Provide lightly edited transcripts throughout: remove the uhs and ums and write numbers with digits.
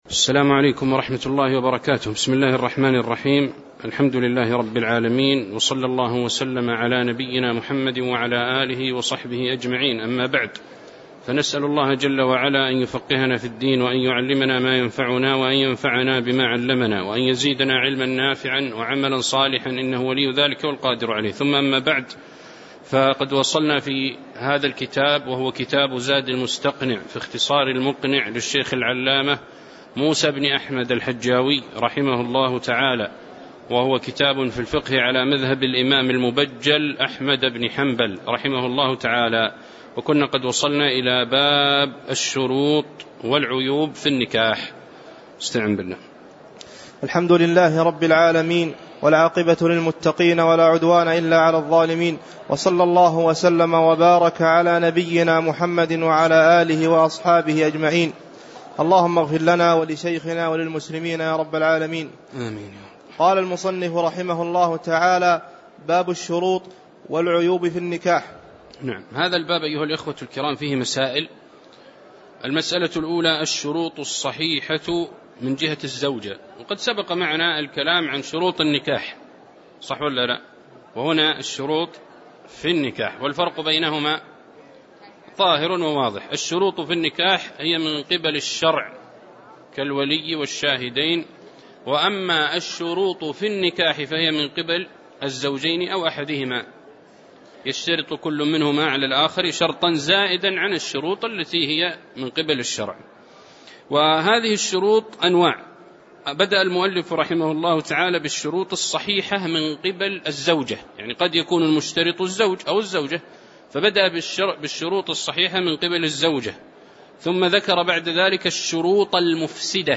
السلام عليكم ورحمة الله وبركاته. بسم الله الرحمن الرحيم. الحمد لله رب العالمين، وصلى الله وسلم على نبينا محمد وعلى آله وصحبه أجمعين. أما بعد، فنسأل الله جل وعلا أن يفقهنا في الدين، وأن يعلمنا ما ينفعنا، وأن ينفعنا بما علمنا، وأن يزيدنا علما نافعا وعملا صالحا، إنه ولي ذلك والقادر عليه. ثم أما بعد، فقد وصلنا في هذا الكتاب، وهو كتاب زاد المستقنع في اختصار المقنع للشيخ العلامة موسى بن أحمد الحجاوي رحمه الله تعالى، وهو كتاب في الفقه على مذهب الإمام المبجل أحمد بن حنبل رحمه الله تعالى. وكنا قد وصلنا إلى باب الشروط والعيوب في النكاح. استعن بالله. الحمد لله رب العالمين، والعاقبة للمتقين، ولا عدوان إلا على الظالمين، وصلى الله وسلم وبارك على نبينا محمد وعلى آله وأصحابه أجمعين. اللهم اغفر لنا ولشيخنا وللمسلمين يا رب العالمين، آمين. قال المصنف رحمه الله تعالى: باب الشروط والعيوب في النكاح. نعم، هذا الباب أيها الإخوة الكرام فيه مسائل. المسألة الأولى: الشروط الصحيحة من جهة الزوجة. وقد سبق معنا الكلام عن شروط النكاح، صح ولا لا؟ وهنا الشروط في النكاح، والفرق بينهما ظاهر وواضح. الشروط في النكاح هي من قبل الشرع كالولي والشاهدين، وأما الشروط في النكاح فهي من قبل الزوجين أو أحدهما، يشترط كل منهما على الآخر شرطا زائدا عن الشروط التي هي من قبل الشرع. وهذه الشروط أنواع. بدأ المؤلف رحمه الله تعالى بالشروط الصحيحة من قبل الزوجة، يعني قد يكون المشترط الزوج أو الزوجة، فبدأ بالشروط الصحيحة من قبل الزوجة، ثم ذكر بعد ذلك الشروط المفسدة،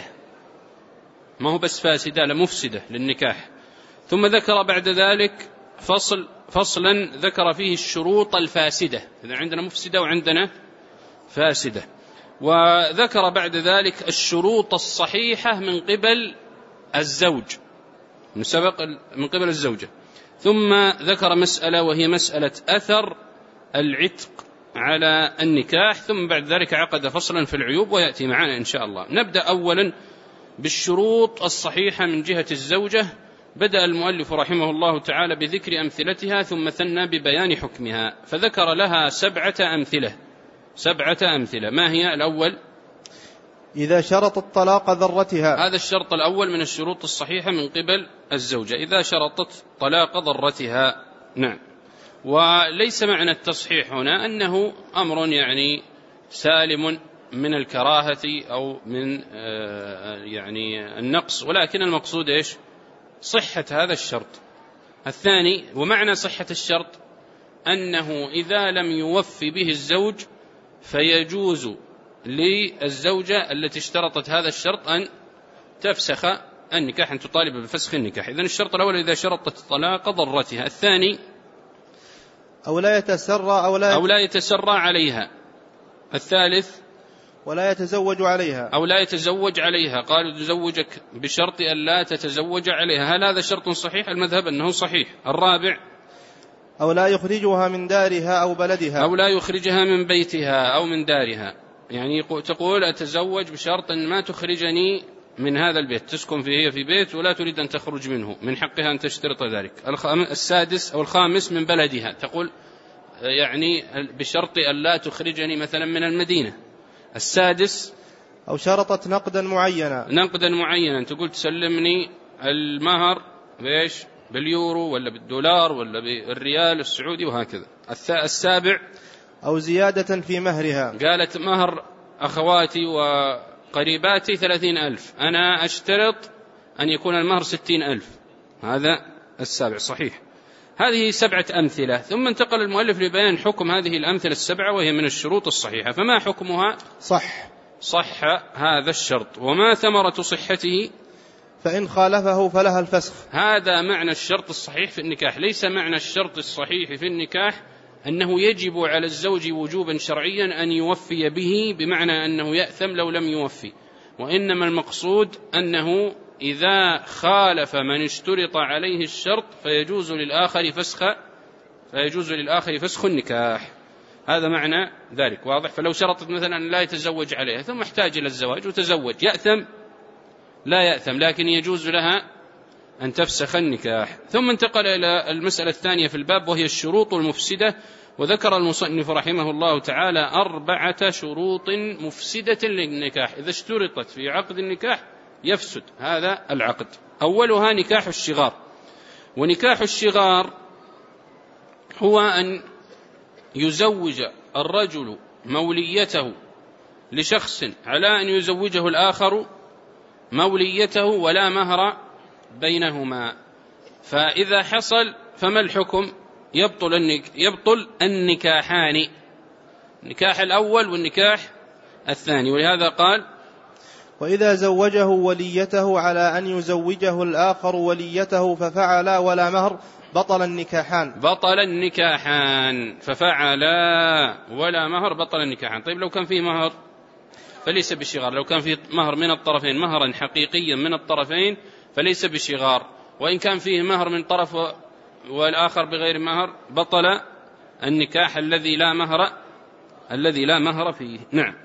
ما هو بس فاسدة، لا مفسدة للنكاح. ثم ذكر بعد ذلك فصلا ذكر فيه الشروط الفاسدة، إذا عندنا مفسدة وعندنا فاسدة. وذكر بعد ذلك الشروط الصحيحة من قبل الزوج، من قبل الزوجة. ثم ذكر مسألة، وهي مسألة أثر العتق على النكاح. ثم بعد ذلك عقد فصلا في العيوب، ويأتي معنا إن شاء الله. نبدأ أولا بالشروط الصحيحة من جهة الزوجة. بدأ المؤلف رحمه الله تعالى بذكر أمثلتها، ثم ثنى ببيان حكمها، فذكر لها 7 أمثلة. 7 أمثلة. ما هي؟ الأول: إذا شرطت طلاق ضرتها. هذا الشرط الأول من الشروط الصحيحة من قبل الزوجة، إذا شرطت طلاق ضرتها. نعم. وليس معنى التصحيح هنا أنه أمر يعني سالم من الكراهة أو من يعني النقص، ولكن المقصود إيش؟ صحة هذا الشرط. الثاني: ومعنى صحة الشرط أنه إذا لم يوفي به الزوج فيجوز للزوجة التي اشترطت هذا الشرط أن تفسخ النكاح، أن تطالب بفسخ النكاح. إذن الشرط الأول: إذا شرطت طلاق ضرتها. الثاني: أو لا يتسرى عليها. الثالث: ولا يتزوج عليها، أو لا يتزوج عليها. قالوا تزوجك بشرط أن لا تتزوج عليها. هل هذا شرط صحيح؟ المذهب أنه صحيح. الرابع: أو لا يخرجها من دارها أو بلدها، أو لا يخرجها من بيتها أو من دارها، يعني تقول أتزوج بشرط أن ما تخرجني من هذا البيت، تسكن فيه في بيت ولا تريد أن تخرج منه، من حقها أن تشترط ذلك. السادس أو الخامس: من بلدها، تقول يعني بشرط أن لا تخرجني مثلا من المدينة. السادس: أو شرطت نقدا معينا، تقول تسلمني المهر بإيش؟ باليورو ولا بالدولار ولا بالريال السعودي، وهكذا. السابع: أو زيادة في مهرها، قالت مهر أخواتي وقريباتي 30,000، أنا أشترط أن يكون المهر 60,000. هذا السابع صحيح. هذه 7 أمثلة. ثم انتقل المؤلف لبيان حكم هذه الأمثلة 7، وهي من الشروط الصحيحة. فما حكمها؟ صح هذا الشرط. وما ثمرة صحته؟ فإن خالفه فلها الفسخ. هذا معنى الشرط الصحيح في النكاح. ليس معنى الشرط الصحيح في النكاح أنه يجب على الزوج وجوبا شرعيا أن يوفي به، بمعنى أنه يأثم لو لم يوفي، وإنما المقصود أنه إذا خالف من اشترط عليه الشرط فيجوز للآخر فسخ النكاح. هذا معنى ذلك، واضح؟ فلو شرطت مثلا لا يتزوج عليها ثم احتاج إلى الزواج وتزوج، يأثم؟ لا يأثم، لكن يجوز لها أن تفسخ النكاح. ثم انتقل إلى المسألة الثانية في الباب، وهي الشروط المفسدة. وذكر المصنف رحمه الله تعالى 4 شروط مفسدة للنكاح، إذا اشترطت في عقد النكاح يفسد هذا العقد. أولها نكاح الشغار. ونكاح الشغار هو أن يزوج الرجل موليته لشخص على أن يزوجه الآخر موليته ولا مهر بينهما. فإذا حصل فما الحكم؟ يبطل النكاحان، النكاح الأول والنكاح الثاني. ولهذا قال: وإذا زوجه وليته على أن يزوجه الآخر وليته ففعلا ولا مهر بطل النكاحان. بطل النكاحان، ففعلا ولا مهر بطل النكاحان. طيب لو كان فيه مهر فليس بشغار، لو كان فيه مهر من الطرفين، مهرا حقيقيا من الطرفين، فليس بشغار. وإن كان فيه مهر من طرف والآخر بغير مهر بطل النكاح الذي لا مهر فيه. نعم.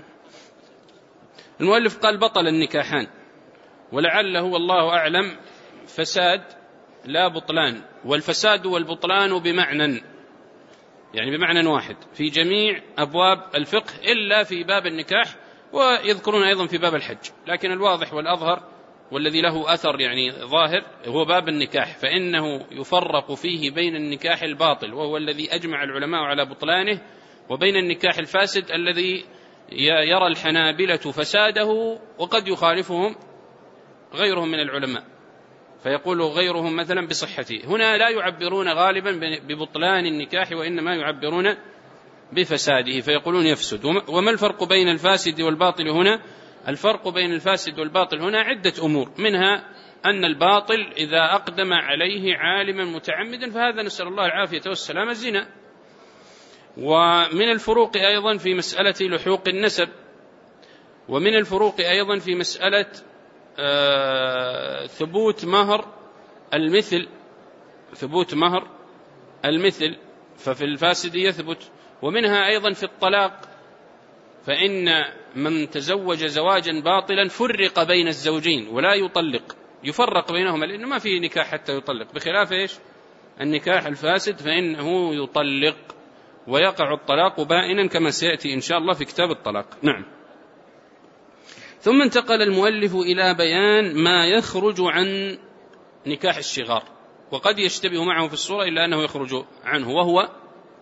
المؤلف قال بطل النكاحان، ولعله والله أعلم فساد لا بطلان، والفساد والبطلان بمعنى، يعني بمعنى واحد في جميع أبواب الفقه إلا في باب النكاح، ويذكرون أيضا في باب الحج. لكن الواضح والأظهر والذي له أثر يعني ظاهر هو باب النكاح، فإنه يفرق فيه بين النكاح الباطل وهو الذي أجمع العلماء على بطلانه، وبين النكاح الفاسد الذي يرى الحنابلة فساده وقد يخالفهم غيرهم من العلماء، فيقول غيرهم مثلا بصحته. هنا لا يعبرون غالبا ببطلان النكاح، وإنما يعبرون بفساده، فيقولون يفسد. وما الفرق بين الفاسد والباطل هنا؟ الفرق بين الفاسد والباطل هنا عدة أمور، منها أن الباطل إذا أقدم عليه عالما متعمدا فهذا نسأل الله العافية والسلام الزنا. ومن الفروق أيضا في مسألة لحوق النسب، ومن الفروق أيضا في مسألة ثبوت مهر المثل، ففي الفاسد يثبت. ومنها أيضا في الطلاق، فإن من تزوج زواجا باطلا فرق بين الزوجين ولا يطلق، يفرق بينهما، لأنه ما في نكاح حتى يطلق، بخلاف إيش؟ النكاح الفاسد فإنه يطلق ويقع الطلاق بائنا كما سيأتي إن شاء الله في كتاب الطلاق. نعم. ثم انتقل المؤلف إلى بيان ما يخرج عن نكاح الشغار، وقد يشتبه معه في الصورة إلا أنه يخرج عنه، وهو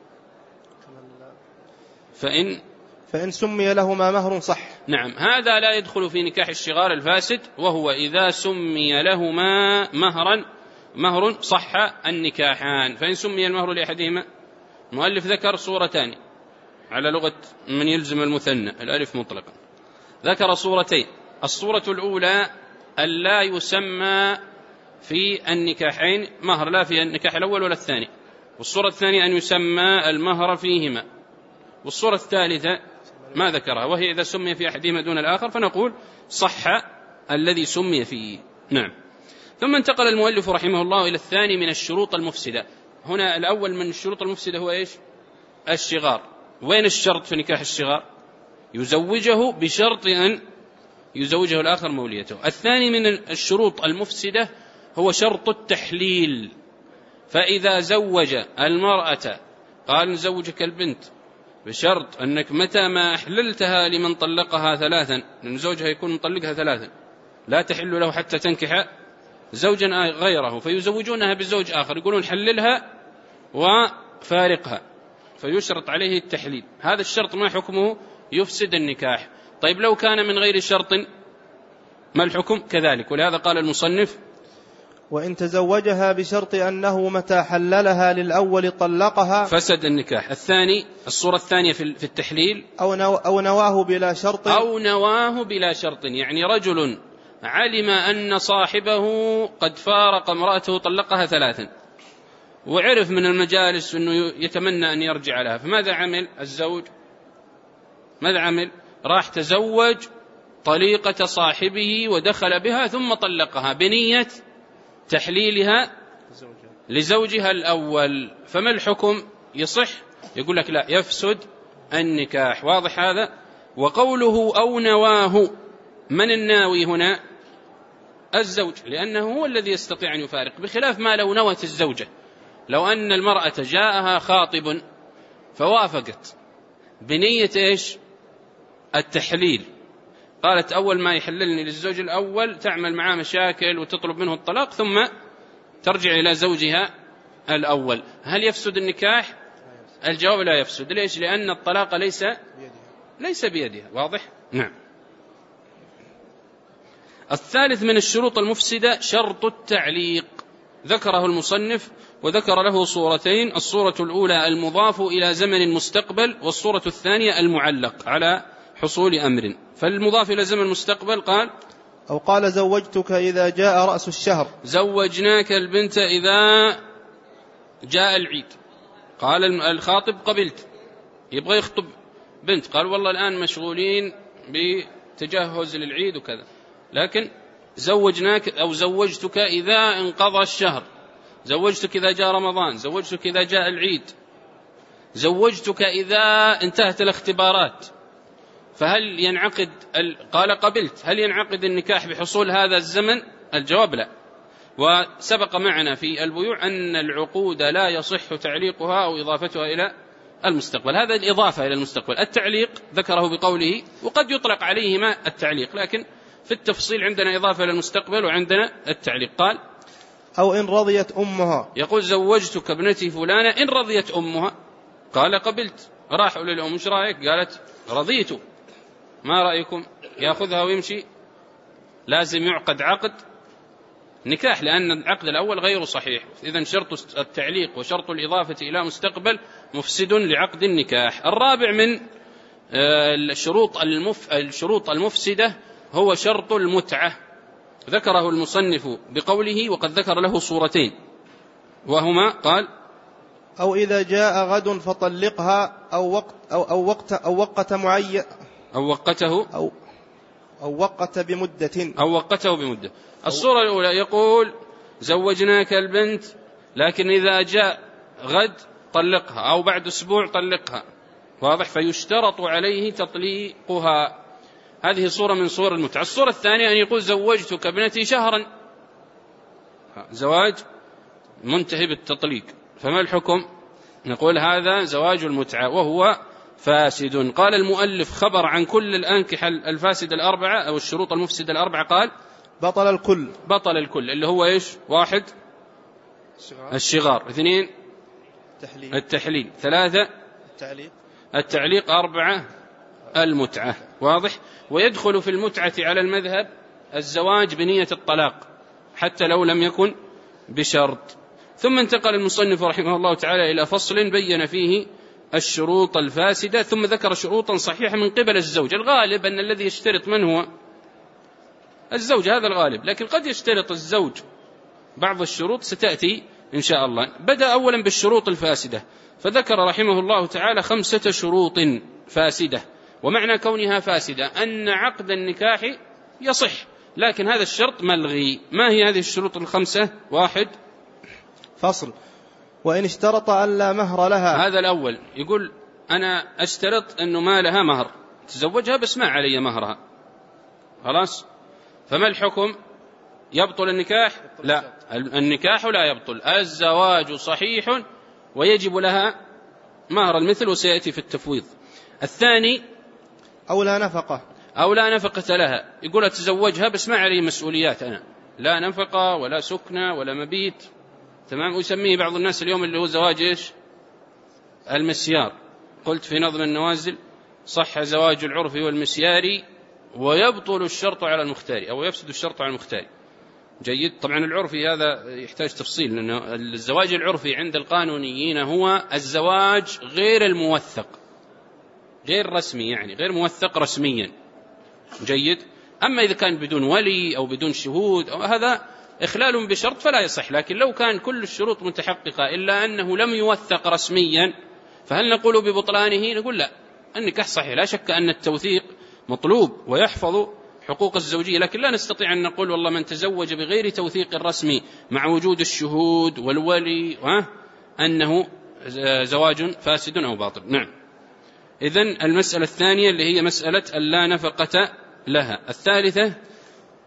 فإن سمي لهما مهر صح. نعم، هذا لا يدخل في نكاح الشغار الفاسد، وهو إذا سمي لهما مهر صح النكاحان. فإن سمي المهر لأحدهما، المؤلف ذكر صورتان على لغة من يلزم المثنى الألف مطلقا، ذكر صورتين. الصورة الأولى ألا يسمى في النكاحين مهر، لا في النكاح الأول ولا الثاني. والصورة الثانية أن يسمى المهر فيهما. والصورة الثالثة ما ذكرها، وهي إذا سمي في أحدهما دون الآخر فنقول صح الذي سمي فيه. نعم. ثم انتقل المؤلف رحمه الله إلى الثاني من الشروط المفسدة. هنا الأول من الشروط المفسدة هو إيش؟ الشغار. وين الشرط في نكاح الشغار؟ يزوجه بشرط أن يزوجه الآخر موليته. الثاني من الشروط المفسدة هو شرط التحليل، فإذا زوج المرأة قال نزوجك البنت بشرط أنك متى ما أحللتها لمن طلقها 3، لأن زوجها يكون مطلقها 3 لا تحل له حتى تنكح زوجا غيره، فيزوجونها بزوج آخر، يقولون حللها وفارقها، فيشرط عليه التحليل. هذا الشرط ما حكمه؟ يفسد النكاح. طيب لو كان من غير شرط ما الحكم؟ كذلك. ولهذا قال المصنف وإن تزوجها بشرط أنه متى حللها للأول طلقها فسد النكاح. الثاني، الصورة الثانية في التحليل أو نواه بلا شرط، يعني رجل علم أن صاحبه قد فارق امرأته طلقها 3، وعرف من المجالس أنه يتمنى أن يرجع لها، فماذا عمل الزوج؟ ماذا عمل؟ راح تزوج طليقة صاحبه ودخل بها ثم طلقها بنية تحليلها لزوجها الأول، فما الحكم؟ يصح؟ يقول لك لا، يفسد النكاح. واضح هذا؟ وقوله أو نواه، من الناوي هنا؟ الزوج، لأنه هو الذي يستطيع أن يفارق، بخلاف ما لو نوت الزوجة. لو أن المرأة جاءها خاطب فوافقت بنية إيش؟ التحليل، قالت أول ما يحللني للزوج الأول تعمل معاه مشاكل وتطلب منه الطلاق ثم ترجع إلى زوجها الأول، هل يفسد النكاح؟ الجواب لا يفسد. ليش؟ لأن الطلاق ليس بيدها. واضح؟ نعم. الثالث من الشروط المفسدة شرط التعليق، ذكره المصنف وذكر له صورتين: الصورة الأولى المضاف إلى زمن مستقبل، والصورة الثانية المعلق على حصول أمر. فالمضاف إلى زمن مستقبل قال: أو قال زوجتك إذا جاء رأس الشهر، زوجناك البنت إذا جاء العيد. قال الخاطب قبلت، يبغى يخطب بنت، قال والله الآن مشغولين بتجهز للعيد وكذا، لكن زوجناك أو زوجتك إذا انقضى الشهر، زوجتك إذا جاء رمضان، زوجتك إذا جاء العيد، زوجتك إذا انتهت الاختبارات. فهل ينعقد قال قبلت، هل ينعقد النكاح بحصول هذا الزمن؟ الجواب لا. وسبق معنا في البيوع أن العقود لا يصح تعليقها أو إضافتها إلى المستقبل، هذا الإضافة إلى المستقبل. التعليق ذكره بقوله وقد يطلق عليهما التعليق، لكن في التفصيل عندنا إضافة إلى المستقبل وعندنا التعليق. قال: أو إن رضيت أمها، يقول زوجتك ابنتي فلانة إن رضيت أمها، قال قبلت، راحوا للأم ايش رأيك؟ قالت رضيت، ما رأيكم؟ يأخذها ويمشي؟ لازم يعقد عقد نكاح، لأن العقد الأول غير صحيح. إذن شرط التعليق وشرط الإضافة إلى مستقبل مفسد لعقد النكاح. الرابع من الشروط المفسدة هو شرط المتعة، ذكره المصنف بقوله وقد ذكر له صورتين، وهما قال: أو إذا جاء غد فطلقها أو وقت معين أو وقته بمدة. الصورة الأولى يقول زوجناك البنت، لكن إذا جاء غد طلقها أو بعد أسبوع طلقها. واضح؟ فيشترط عليه تطليقها. هذه صورة من صور المتعة. الصورة الثانية أن يقول زوجتك ابنتي شهرا، زواج منتهي بالتطليق، فما الحكم؟ نقول هذا زواج المتعة وهو فاسد. قال المؤلف خبر عن كل الأنكحة الفاسدة الأربعة أو الشروط المفسدة الأربعة، قال: بطل الكل اللي هو إيش؟ 1 الشغار، 2 التحليل، 3 التعليق، 4 المتعة. واضح؟ ويدخل في المتعة على المذهب الزواج بنية الطلاق حتى لو لم يكن بشرط. ثم انتقل المصنف رحمه الله تعالى إلى فصل بين فيه الشروط الفاسدة، ثم ذكر شروطا صحيحة من قبل الزوج. الغالب أن الذي يشترط من هو؟ الزوج، هذا الغالب، لكن قد يشترط الزوج بعض الشروط ستأتي إن شاء الله. بدأ أولا بالشروط الفاسدة، فذكر رحمه الله تعالى 5 شروط فاسدة. ومعنى كونها فاسدة أن عقد النكاح يصح، لكن هذا الشرط ملغي. ما هي هذه الشروط ال5؟ 1 فصل: وإن اشترط أن لا مهر لها. هذا الأول، يقول أنا أشترط أنه ما لها مهر، تزوجها بس ما علي مهرها، خلاص، فما الحكم؟ يبطل النكاح؟ لا، النكاح لا يبطل، الزواج صحيح ويجب لها مهر المثل، وسيأتي في التفويض. الثاني: أو لا نفقة لها، يقول أتزوجها بس ما علي مسؤوليات، أنا لا نفقة ولا سكنة ولا مبيت، تمام. ويسميه بعض الناس اليوم اللي هو زواج إيش؟ المسيار. قلت في نظم النوازل: صح زواج العرف والمسيار ويبطل الشرط على المختار، أو يفسد الشرط على المختار. جيد. طبعا العرفي هذا يحتاج تفصيل، لأن الزواج العرفي عند القانونيين هو الزواج غير الموثق، غير رسمي، يعني غير موثق رسميا. جيد. أما إذا كان بدون ولي أو بدون شهود أو هذا إخلال بشرط فلا يصح. لكن لو كان كل الشروط متحققة إلا أنه لم يوثق رسميا، فهل نقول ببطلانه؟ نقول لا، النكاح صحيح، لا شك أن التوثيق مطلوب ويحفظ حقوق الزوجية، لكن لا نستطيع أن نقول والله من تزوج بغير توثيق رسمي مع وجود الشهود والولي أنه زواج فاسد أو باطل. نعم. إذن المسألة الثانية اللي هي مسألة اللا نفقة لها. الثالثة: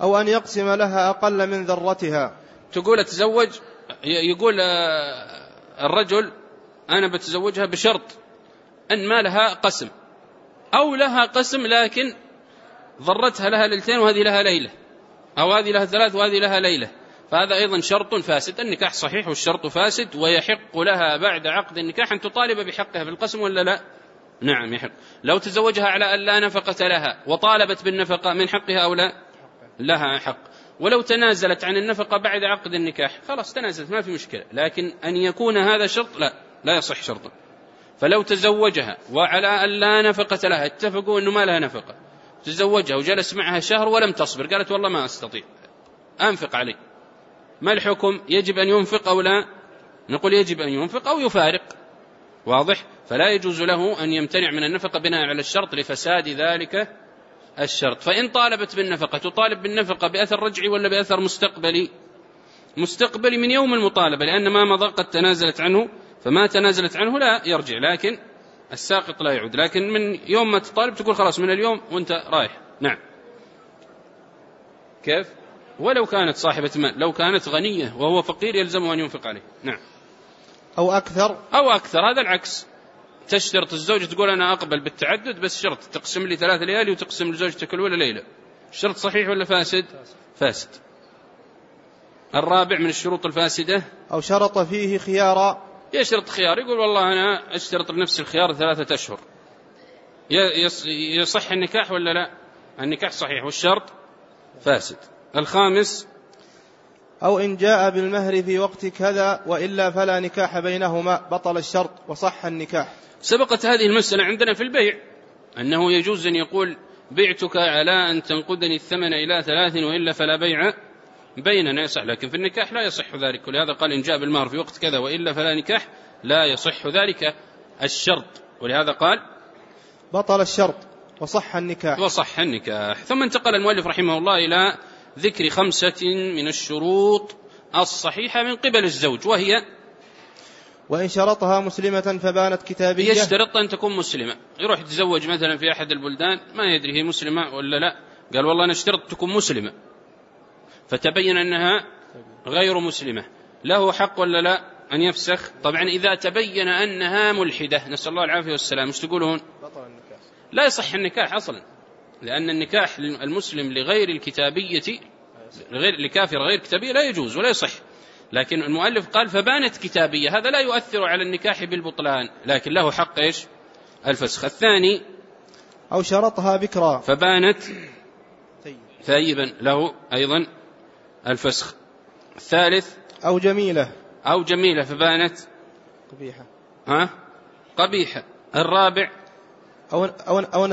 أو أن يقسم لها أقل من ذرتها. تقول أتزوج، يقول الرجل أنا بتزوجها بشرط أن ما لها قسم، أو لها قسم لكن ضرتها لها ليلتين وهذه لها ليلة، أو هذه لها 3 وهذه لها ليلة، فهذا أيضا شرط فاسد. النكاح صحيح والشرط فاسد، ويحق لها بعد عقد النكاح أن تطالب بحقها في القسم ولا لا؟ نعم يحق. لو تزوجها على أن لا نفقة لها وطالبت بالنفقة من حقها أو لا؟ لها حق. ولو تنازلت عن النفقة بعد عقد النكاح خلاص تنازلت ما في مشكلة، لكن أن يكون هذا شرط لا يصح شرطا. فلو تزوجها وعلى أن لا نفقة لها، اتفقوا أنه ما لها نفقة، تزوجها وجلس معها شهر ولم تصبر، قالت والله ما أستطيع أنفق عليه، ما الحكم؟ يجب أن ينفق أو لا؟ نقول يجب أن ينفق أو يفارق، واضح؟ فلا يجوز له أن يمتنع من النفقة بناء على الشرط لفساد ذلك الشرط. فإن طالبت بالنفقة تطالب بالنفقة بأثر رجعي ولا بأثر مستقبلي من يوم المطالبة، لأن ما مضى قد تنازلت عنه، فما تنازلت عنه لا يرجع، لكن الساقط لا يعود. لكن من يوم ما تطالب تقول خلاص من اليوم وانت رايح. نعم. كيف؟ ولو كانت صاحبة مال، لو كانت غنية وهو فقير يلزمه أن ينفق عليه. نعم. أو أكثر، هذا العكس. تشترط الزوجة تقول أنا أقبل بالتعدد بس شرط تقسم لي 3 ليالي وتقسم لزوجتك الأولى ليلة. الشرط صحيح ولا فاسد؟ فاسد. الرابع من الشروط الفاسدة، أو شرط فيه خيارا. يشرط خيار، يقول والله أنا أشترط لنفس الخيار 3 أشهر. يصح النكاح ولا لا؟ النكاح صحيح والشرط فاسد. الخامس، أو إن جاء بالمهر في وقت كذا وإلا فلا نكاح بينهما بطل الشرط وصح النكاح. سبقت هذه المسألة عندنا في البيع أنه يجوز أن يقول بعتك على أن تنقدني الثمن إلى 3 وإلا فلا بيع بيننا، يصح. لكن في النكاح لا يصح ذلك، ولهذا قال إن جاء بالمهر في وقت كذا وإلا فلا نكاح، لا يصح ذلك الشرط، ولهذا قال بطل الشرط وصح النكاح. ثم انتقل المؤلف رحمه الله إلى ذكر 5 من الشروط الصحيحة من قبل الزوج، وهي: وإن شرطها مسلمة فبانت كتابية. يشترط أن تكون مسلمة. يروح يتزوج مثلا في أحد البلدان ما يدري هي مسلمة ولا لا، قال والله أنا اشترط تكون مسلمة، فتبين أنها غير مسلمة، له حق ولا لا أن يفسخ؟ طبعا إذا تبين أنها ملحدة، نسأل الله العافية والسلام، مش تقولون؟ لا يصح النكاح أصلا، لأن النكاح المسلم لغير الكتابية، لكافر غير كتابية لا يجوز ولا يصح. لكن المؤلف قال فبانت كتابية، هذا لا يؤثر على النكاح بالبطلان، لكن له حق إيش؟ الفسخ. الثاني: أو شرطها بكرا فبانت ثيبا، له أيضا الفسخ. الثالث: أو جميلة فبانت قبيحة. الرابع: أو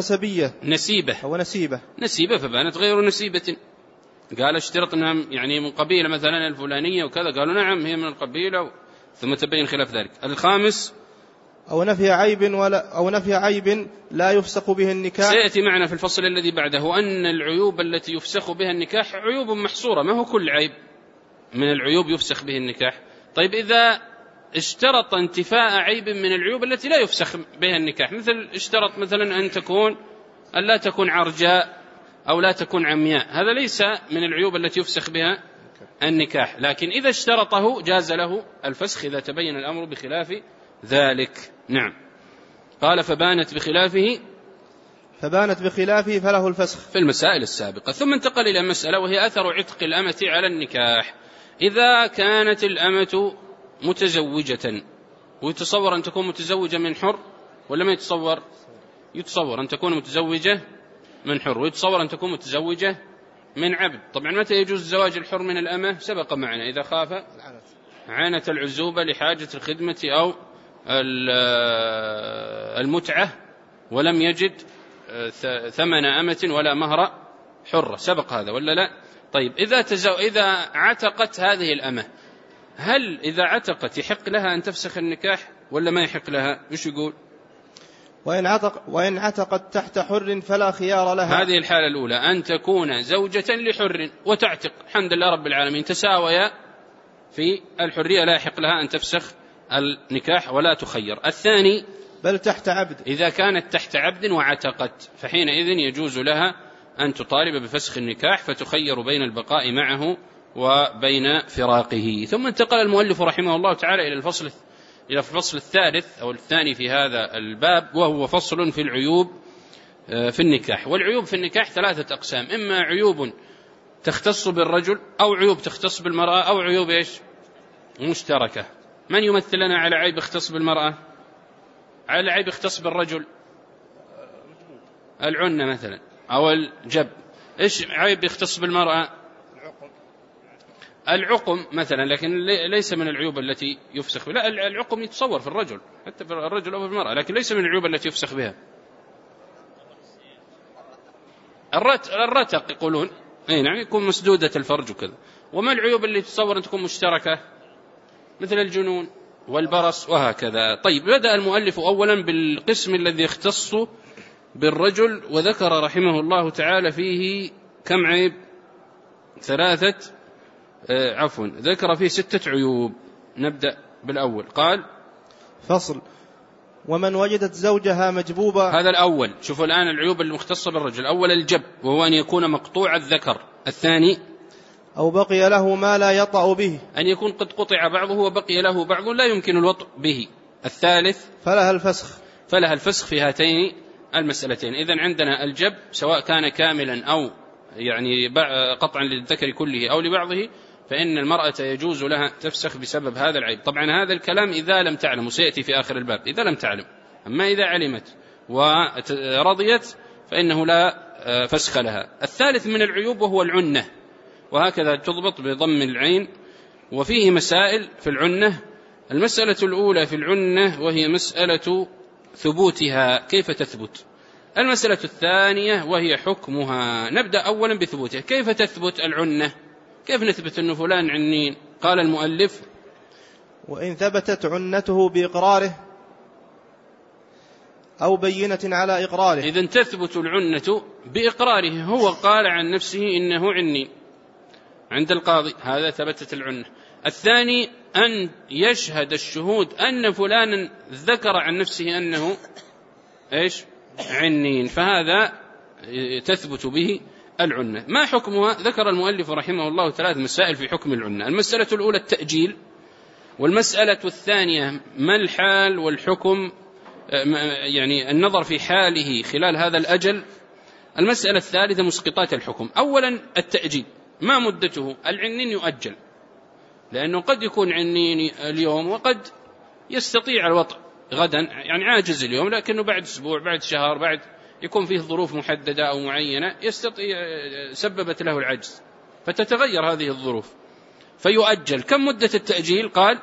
نسيبة فبانت غير نسيبة. قال اشترط أنها يعني من قبيلة مثلا الفلانية وكذا، قالوا نعم هي من القبيلة، ثم تبين خلاف ذلك. الخامس: أو نفي عيب لا يفسخ به النكاح. سيأتي معنا في الفصل الذي بعده أن العيوب التي يفسخ بها النكاح عيوب محصورة، ما هو كل عيب من العيوب يفسخ به النكاح. طيب إذا اشترط انتفاء عيب من العيوب التي لا يفسخ بها النكاح، مثل اشترط مثلا أن لا تكون عرجاء أو لا تكون عمياء، هذا ليس من العيوب التي يفسخ بها النكاح، لكن إذا اشترطه جاز له الفسخ إذا تبين الأمر بخلاف ذلك. نعم. قال فبانت بخلافه فله الفسخ في المسائل السابقة. ثم انتقل إلى مسألة وهي أثر عتق الأمة على النكاح. إذا كانت الأمة متزوجة، ويتصور أن تكون متزوجة من حر ولا ما يتصور؟ يتصور أن تكون متزوجة من حر، ويتصور أن تكون متزوجة من عبد. طبعا متى يجوز زواج الحر من الأمة؟ سبق معنا إذا خاف عنة العزوبة لحاجة الخدمة أو المتعة ولم يجد ثمن أمة ولا مهر حرة، سبق هذا ولا لا؟ طيب إذا عتقت هذه الأمة، هل إذا عتقت يحق لها أن تفسخ النكاح ولا ما يحق لها؟ إيش يقول؟ وإن عتقت تحت حر فلا خيار لها. هذه الحالة الأولى، أن تكون زوجة لحر وتعتق، الحمد لله رب العالمين تساويا في الحرية، لا يحق لها أن تفسخ النكاح ولا تخير. الثاني: بل تحت عبد، إذا كانت تحت عبد وعتقت فحينئذ يجوز لها أن تطالب بفسخ النكاح فتخير بين البقاء معه وبين فراقه. ثم انتقل المؤلف رحمه الله تعالى إلى الفصل الثالث أو الثاني في هذا الباب، وهو فصل في العيوب في النكاح. والعيوب في النكاح ثلاثة أقسام: إما عيوب تختص بالرجل، أو عيوب تختص بالمرأة، أو عيوب مشتركة. من يمثل لنا على عيب يختص بالمرأة؟ على عيب يختص بالرجل؟ العنة مثلا أو الجب. إيش عيب يختص بالمرأة؟ العقم مثلا، لكن ليس من العيوب التي يفسخ بها. لا، العقم يتصور في الرجل، حتى في الرجل أو في المرأة، لكن ليس من العيوب التي يفسخ بها. الرتق يقولون نعم يكون مسدودة الفرج وكذا. وما العيوب اللي تصور أن تكون مشتركة؟ مثل الجنون والبرص وهكذا. طيب، بدأ المؤلف أولا بالقسم الذي يختص بالرجل، وذكر رحمه الله تعالى فيه كم عيب؟ ذكر فيه 6 عيوب. نبدأ بالأول. قال: فصل: ومن وجدت زوجها مجبوبة. هذا الأول. شوفوا الآن العيوب المختصة بالرجل. أول الجب، وهو أن يكون مقطوع الذكر. الثاني: أو بقي له ما لا يطأ به، أن يكون قد قطع بعضه وبقي له بعض لا يمكن الوطء به. الثالث: فلها الفسخ في هاتين المسألتين. إذن عندنا الجب سواء كان كاملا أو يعني قطعا للذكر كله أو لبعضه، فإن المرأة يجوز لها تفسخ بسبب هذا العيب. طبعا هذا الكلام إذا لم تعلم، وسيأتي في آخر الباب إذا لم تعلم. أما إذا علمت ورضيت فإنه لا فسخ لها. الثالث من العيوب وهو العنة، وهكذا تضبط بضم العين. وفيه مسائل في العنة. المسألة الأولى في العنة وهي مسألة ثبوتها، كيف تثبت. المسألة الثانية وهي حكمها. نبدأ أولا بثبوتها. كيف تثبت العنة؟ كيف نثبت أنه فلان عنين؟ قال المؤلف: وإن ثبتت عنته بإقراره أو بينة على إقراره. إذن تثبت العنة بإقراره، هو قال عن نفسه إنه عني عند القاضي، هذا ثبتت العنة. الثاني أن يشهد الشهود أن فلانا ذكر عن نفسه أنه عنين، فهذا تثبت به العنة. ما حكمها؟ ذكر المؤلف رحمه الله 3 مسائل في حكم العنة. المسألة الأولى التأجيل، والمسألة الثانية ما الحال والحكم، يعني النظر في حاله خلال هذا الأجل. المسألة الثالثة مسقطات الحكم. أولا التأجيل، ما مدته؟ العنين يؤجل، لأنه قد يكون عنين اليوم وقد يستطيع الوطء غدا، يعني عاجز اليوم لكنه بعد أسبوع، بعد شهر، بعد يكون فيه ظروف محددة أو معينة سببت له العجز، فتتغير هذه الظروف فيؤجل. كم مدة التأجيل؟ قال: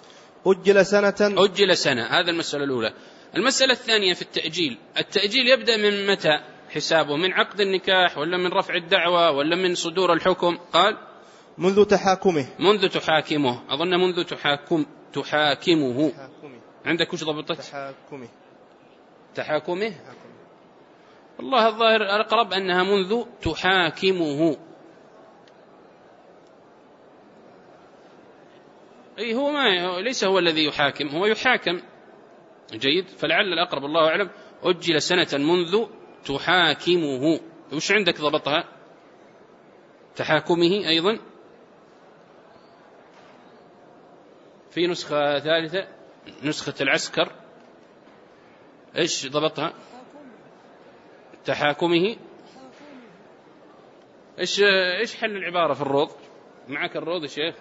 أجل سنة. هذا المسألة الأولى. المسألة الثانية في التأجيل يبدأ من متى حسابه؟ من عقد النكاح ولا من رفع الدعوة ولا من صدور الحكم؟ قال: منذ تحاكمه. أظن منذ تحاكمه. عندك وش ضبطت؟ تحاكمه. والله الظاهر الأقرب أنها منذ تحاكمه. هو ليس هو الذي يحاكم، هو يحاكم. جيد، فلعل الأقرب الله أعلم أجل سنة منذ تحاكمه. وش عندك ضبطها؟ تحاكمه. أيضا في نسخة ثالثة، نسخة العسكر، إيش ضبطها؟ تحاكمه. إيش حل العبارة في الروض؟ معك الروض يا شيخ؟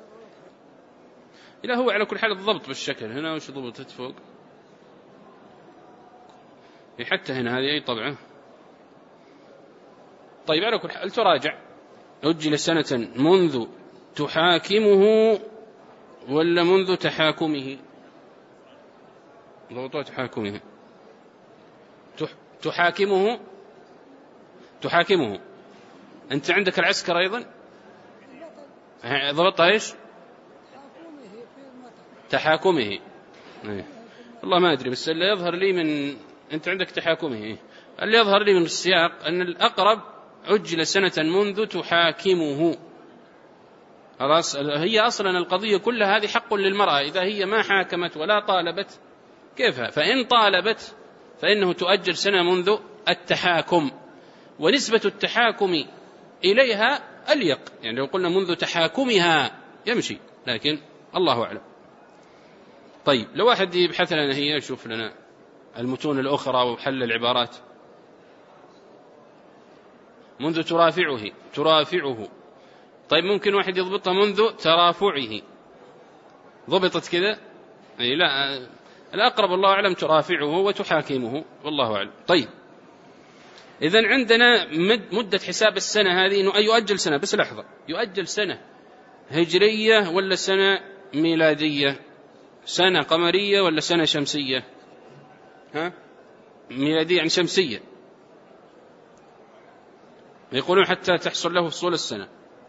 لا، هو على كل حال الضبط بالشكل. هنا وش ضبطت فوق؟ حتى هنا هذه أي طبعة. طيب، على كل حال تراجع. أجل سنة منذ تحاكمه ولا منذ تحاكمه؟ ضبطوا تحاكمه. تحاكمه. أنت عندك العسكر أيضا ضبطها إيش؟ تحاكمه. والله ما أدري، بس اللي يظهر لي من أنت عندك تحاكمه، اللي يظهر لي من السياق أن الأقرب أجل سنة منذ تحاكمه. خلاص، هي أصلا القضية كلها هذه حق للمرأة. إذا هي ما حاكمت ولا طالبت كيف؟ فإن طالبت فإنه تؤجل سنة منذ التحاكم. ونسبة التحاكم إليها أليق، يعني لو قلنا منذ تحاكمها يمشي، لكن الله أعلم. طيب لو واحد يبحث لنا هي يشوف لنا المتون الأخرى وحل العبارات. منذ ترافعه. طيب ممكن واحد يضبطها منذ ترافعه، ضبطت كذا؟ أي لا، الأقرب الله أعلم ترافعه وتحاكمه، والله أعلم. طيب إذن عندنا مدة حساب السنة هذه أنه يؤجل سنة، بس لحظة، يؤجل سنة هجرية ولا سنة ميلادية؟ سنة قمرية ولا سنة شمسية؟ ميلادية يعني شمسية، يقولون حتى تحصل له فصول السنة.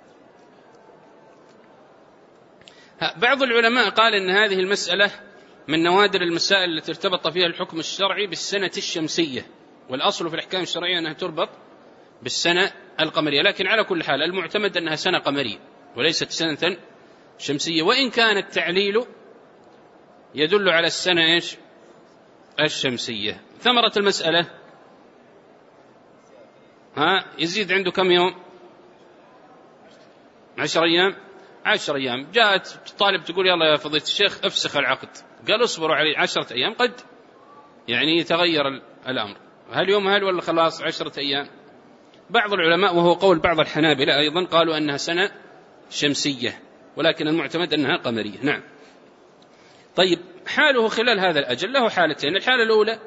بعض العلماء قال إن هذه المسألة من نوادر المسائل التي ارتبط فيها الحكم الشرعي بالسنة الشمسية، والأصل في الأحكام الشرعية أنها تربط بالسنة القمرية، لكن على كل حال المعتمد أنها سنة قمرية وليست سنة شمسية، وإن كان التعليل يدل على السنة الشمسية. ثمرة المسألة يزيد عنده كم يوم؟ 10 أيام. 10 أيام. جاءت طالب تقول يلا يا فضيلة الشيخ افسخ العقد، قال اصبروا عليه 10 أيام، قد يعني يتغير الأمر، هل يوم ولا خلاص 10 أيام؟ بعض العلماء وهو قول بعض الحنابلة أيضا قالوا أنها سنة شمسية، ولكن المعتمد أنها قمرية. نعم. طيب حاله خلال هذا الأجل له حالتين. الحالة الأولى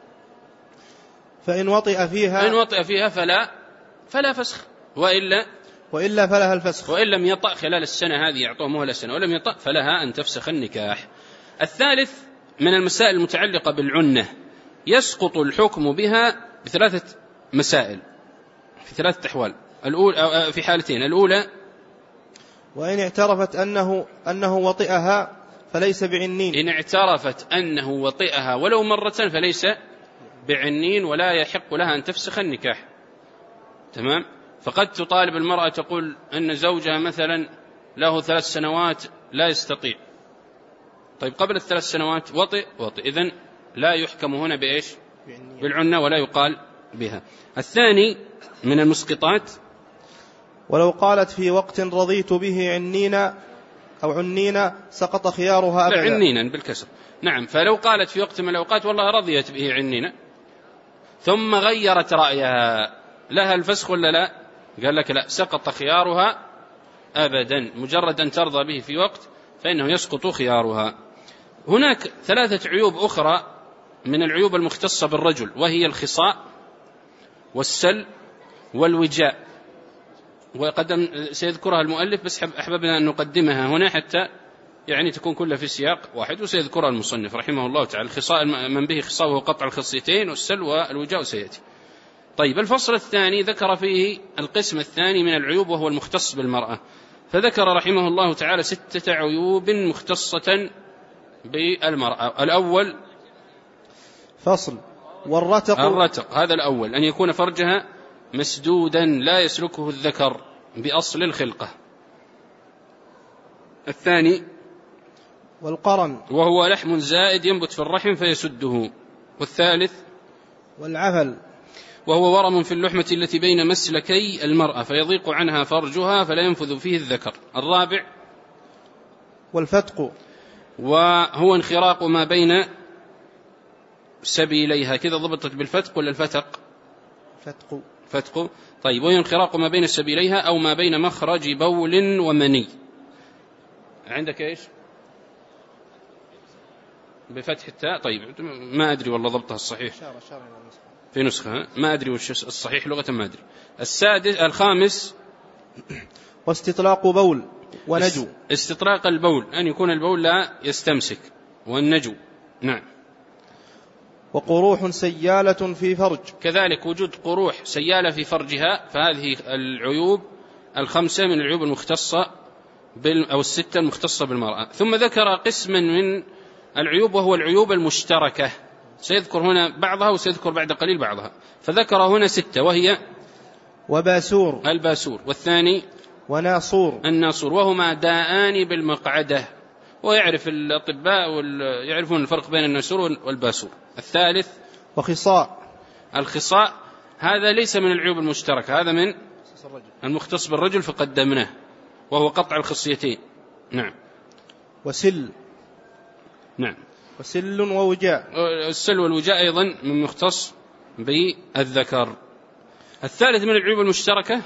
فإن وطئ فيها فلا فسخ، وإلا فلها الفسخ، وإن لم يطأ خلال السنة هذه يعطوه مهلة سنة، ولم يطأ فلها أن تفسخ النكاح. الثالث من المسائل المتعلقة بالعنة، يسقط الحكم بها بثلاثة مسائل، في 3 أحوال. الأولى في حالتين. الأولى وإن اعترفت أنه وطئها فليس بعنين، إن اعترفت أنه وطئها ولو مرة فليس بعنين، ولا يحق لها أن تفسخ النكاح. تمام. فقد تطالب المرأة تقول أن زوجها مثلا له 3 سنوات لا يستطيع، طيب قبل ال3 سنوات وطئ، إذن لا يحكم هنا بإيش؟ بالعنة، ولا يقال بها. الثاني من المسقطات ولو قالت في وقت رضيت به عنينا أو عنينا سقط خيارها أبدا. عنينا بالكسر. نعم. فلو قالت في وقت من الأوقات والله رضيت به عنينا ثم غيرت رأيها، لها الفسخ ولا لا؟ قال لك لا، سقط خيارها أبدا، مجرد أن ترضى به في وقت فإنه يسقط خيارها. هناك 3 عيوب أخرى من العيوب المختصة بالرجل، وهي الخصاء والسل والوجاء، وقدم سيذكرها المؤلف، بس أحببنا أن نقدمها هنا حتى يعني تكون كلها في سياق واحد، وسيذكرها المصنف رحمه الله تعالى. الخصاء من به خصاء وهو قطع الخصيتين، والسل والوجاء سيأتي. طيب الفصل الثاني ذكر فيه القسم الثاني من العيوب وهو المختص بالمرأة، فذكر رحمه الله تعالى 6 عيوب مختصة بالمرأة. الأول فصل الرتق، هذا الأول، أن يكون فرجها مسدودا لا يسلكه الذكر بأصل الخلقة. الثاني والقرن، وهو لحم زائد ينبت في الرحم فيسده. والثالث والعفل، وهو ورم في اللحمة التي بين مسلكي المرأة فيضيق عنها فرجها فلا ينفذ فيه الذكر. الرابع والفتق، وهو انخراق ما بين سبيليها. كذا ضبطت بالفتق ولا الفتق؟ فتق. طيب وهو انخراق ما بين سبيليها أو ما بين مخرج بول ومني. عندك إيش؟ بفتح التاء. طيب ما أدري والله ضبطها الصحيح في نسخة، ما أدري وش الصحيح لغة، ما أدري. الخامس واستطلاق بول ونجو، استطلاق البول، أن يكون البول لا يستمسك، والنجو. نعم. وقروح سيالة في فرج، كذلك وجود قروح سيالة في فرجها. فهذه العيوب 5 من العيوب المختصة أو 6 المختصة بالمرأة. ثم ذكر قسما من العيوب وهو العيوب المشتركة، سيذكر هنا بعضها وسيذكر بعد قليل بعضها. فذكر هنا 6، وهي وباسور، الباسور، والثاني وناصور، الناصور، وهما داءان بالمقعدة، ويعرف الأطباء يعرفون الفرق بين الناصور والباسور. الثالث وخصاء، الخصاء هذا ليس من العيوب المشتركة، هذا من المختص بالرجل فقدمناه، وهو قطع الخصيتين. نعم. وسل. نعم. وسل ووجاء. السل والوجاء أيضا من مختص بالذكر. الثالث من العيوب المشتركة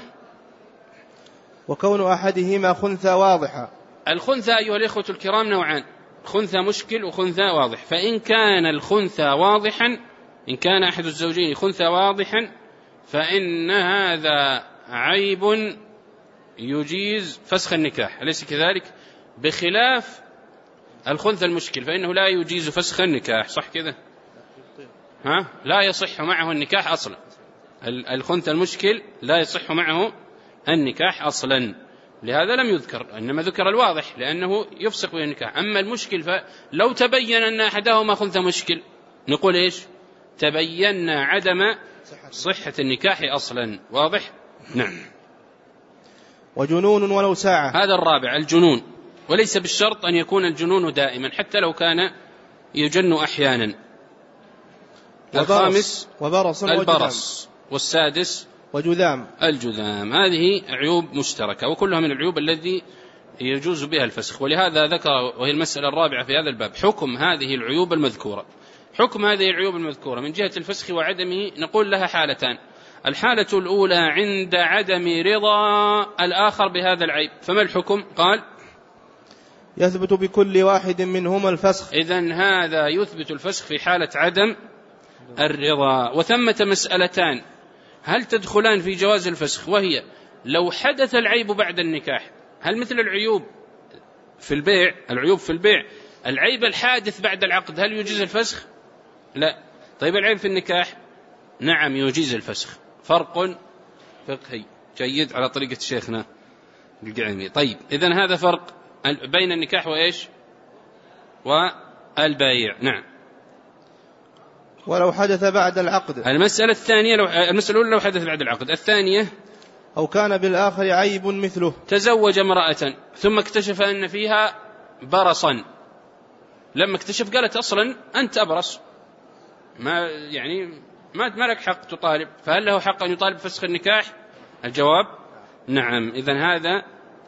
وكون أحدهما خنثى واضحا. الخنثى أيها الإخوة الكرام نوعان، خنثى مشكل وخنثى واضح. فإن كان الخنثى واضحا، إن كان أحد الزوجين خنثى واضحا، فإن هذا عيب يجيز فسخ النكاح، أليس كذلك؟ بخلاف الخنثى المشكل فإنه لا يجيز فسخ النكاح، صح كذا؟ لا يصح معه النكاح أصلا. الخنثى المشكل لا يصح معه النكاح أصلا، لهذا لم يذكر، إنما ذكر الواضح لأنه يفسق به النكاح. أما المشكل فلو تبين أن أحدهما خنثى مشكل نقول إيش؟ تبين عدم صحة النكاح أصلا. واضح؟ نعم. وجنون ولو ساعة. هذا الرابع الجنون، وليس بالشرط أن يكون الجنون دائما، حتى لو كان يجن أحيانا. الخامس البرص، والسادس وجذام الجذام. هذه عيوب مشتركة وكلها من العيوب التي يجوز بها الفسخ، ولهذا ذكر، وهي المسألة الرابعة في هذا الباب، حكم هذه العيوب المذكورة. حكم هذه العيوب المذكورة من جهة الفسخ وعدمه نقول لها حالتان. الحالة الأولى عند عدم رضا الآخر بهذا العيب، فما الحكم؟ قال يثبت بكل واحد منهما الفسخ. إذن هذا يثبت الفسخ في حالة عدم الرضا. وثمة مسألتان هل تدخلان في جواز الفسخ، وهي لو حدث العيب بعد النكاح، هل مثل العيوب في البيع، العيوب في البيع العيب الحادث بعد العقد هل يجيز الفسخ؟ لا. طيب العيب في النكاح نعم يجيز الفسخ. فرق فقهي جيد على طريقة شيخنا القعيمي. طيب إذن هذا فرق بين النكاح وإيش والبيع. نعم. ولو حدث بعد العقد. المسألة الثانية المسألة الأولى لو حدث بعد العقد. الثانية أو كان بالآخر عيب مثله. تزوج امرأة ثم اكتشف أن فيها برصا، لما اكتشف قالت أصلا أنت أبرص، ما لك حق تطالب، فهل له حق أن يطالب فسخ النكاح؟ الجواب نعم. إذن هذا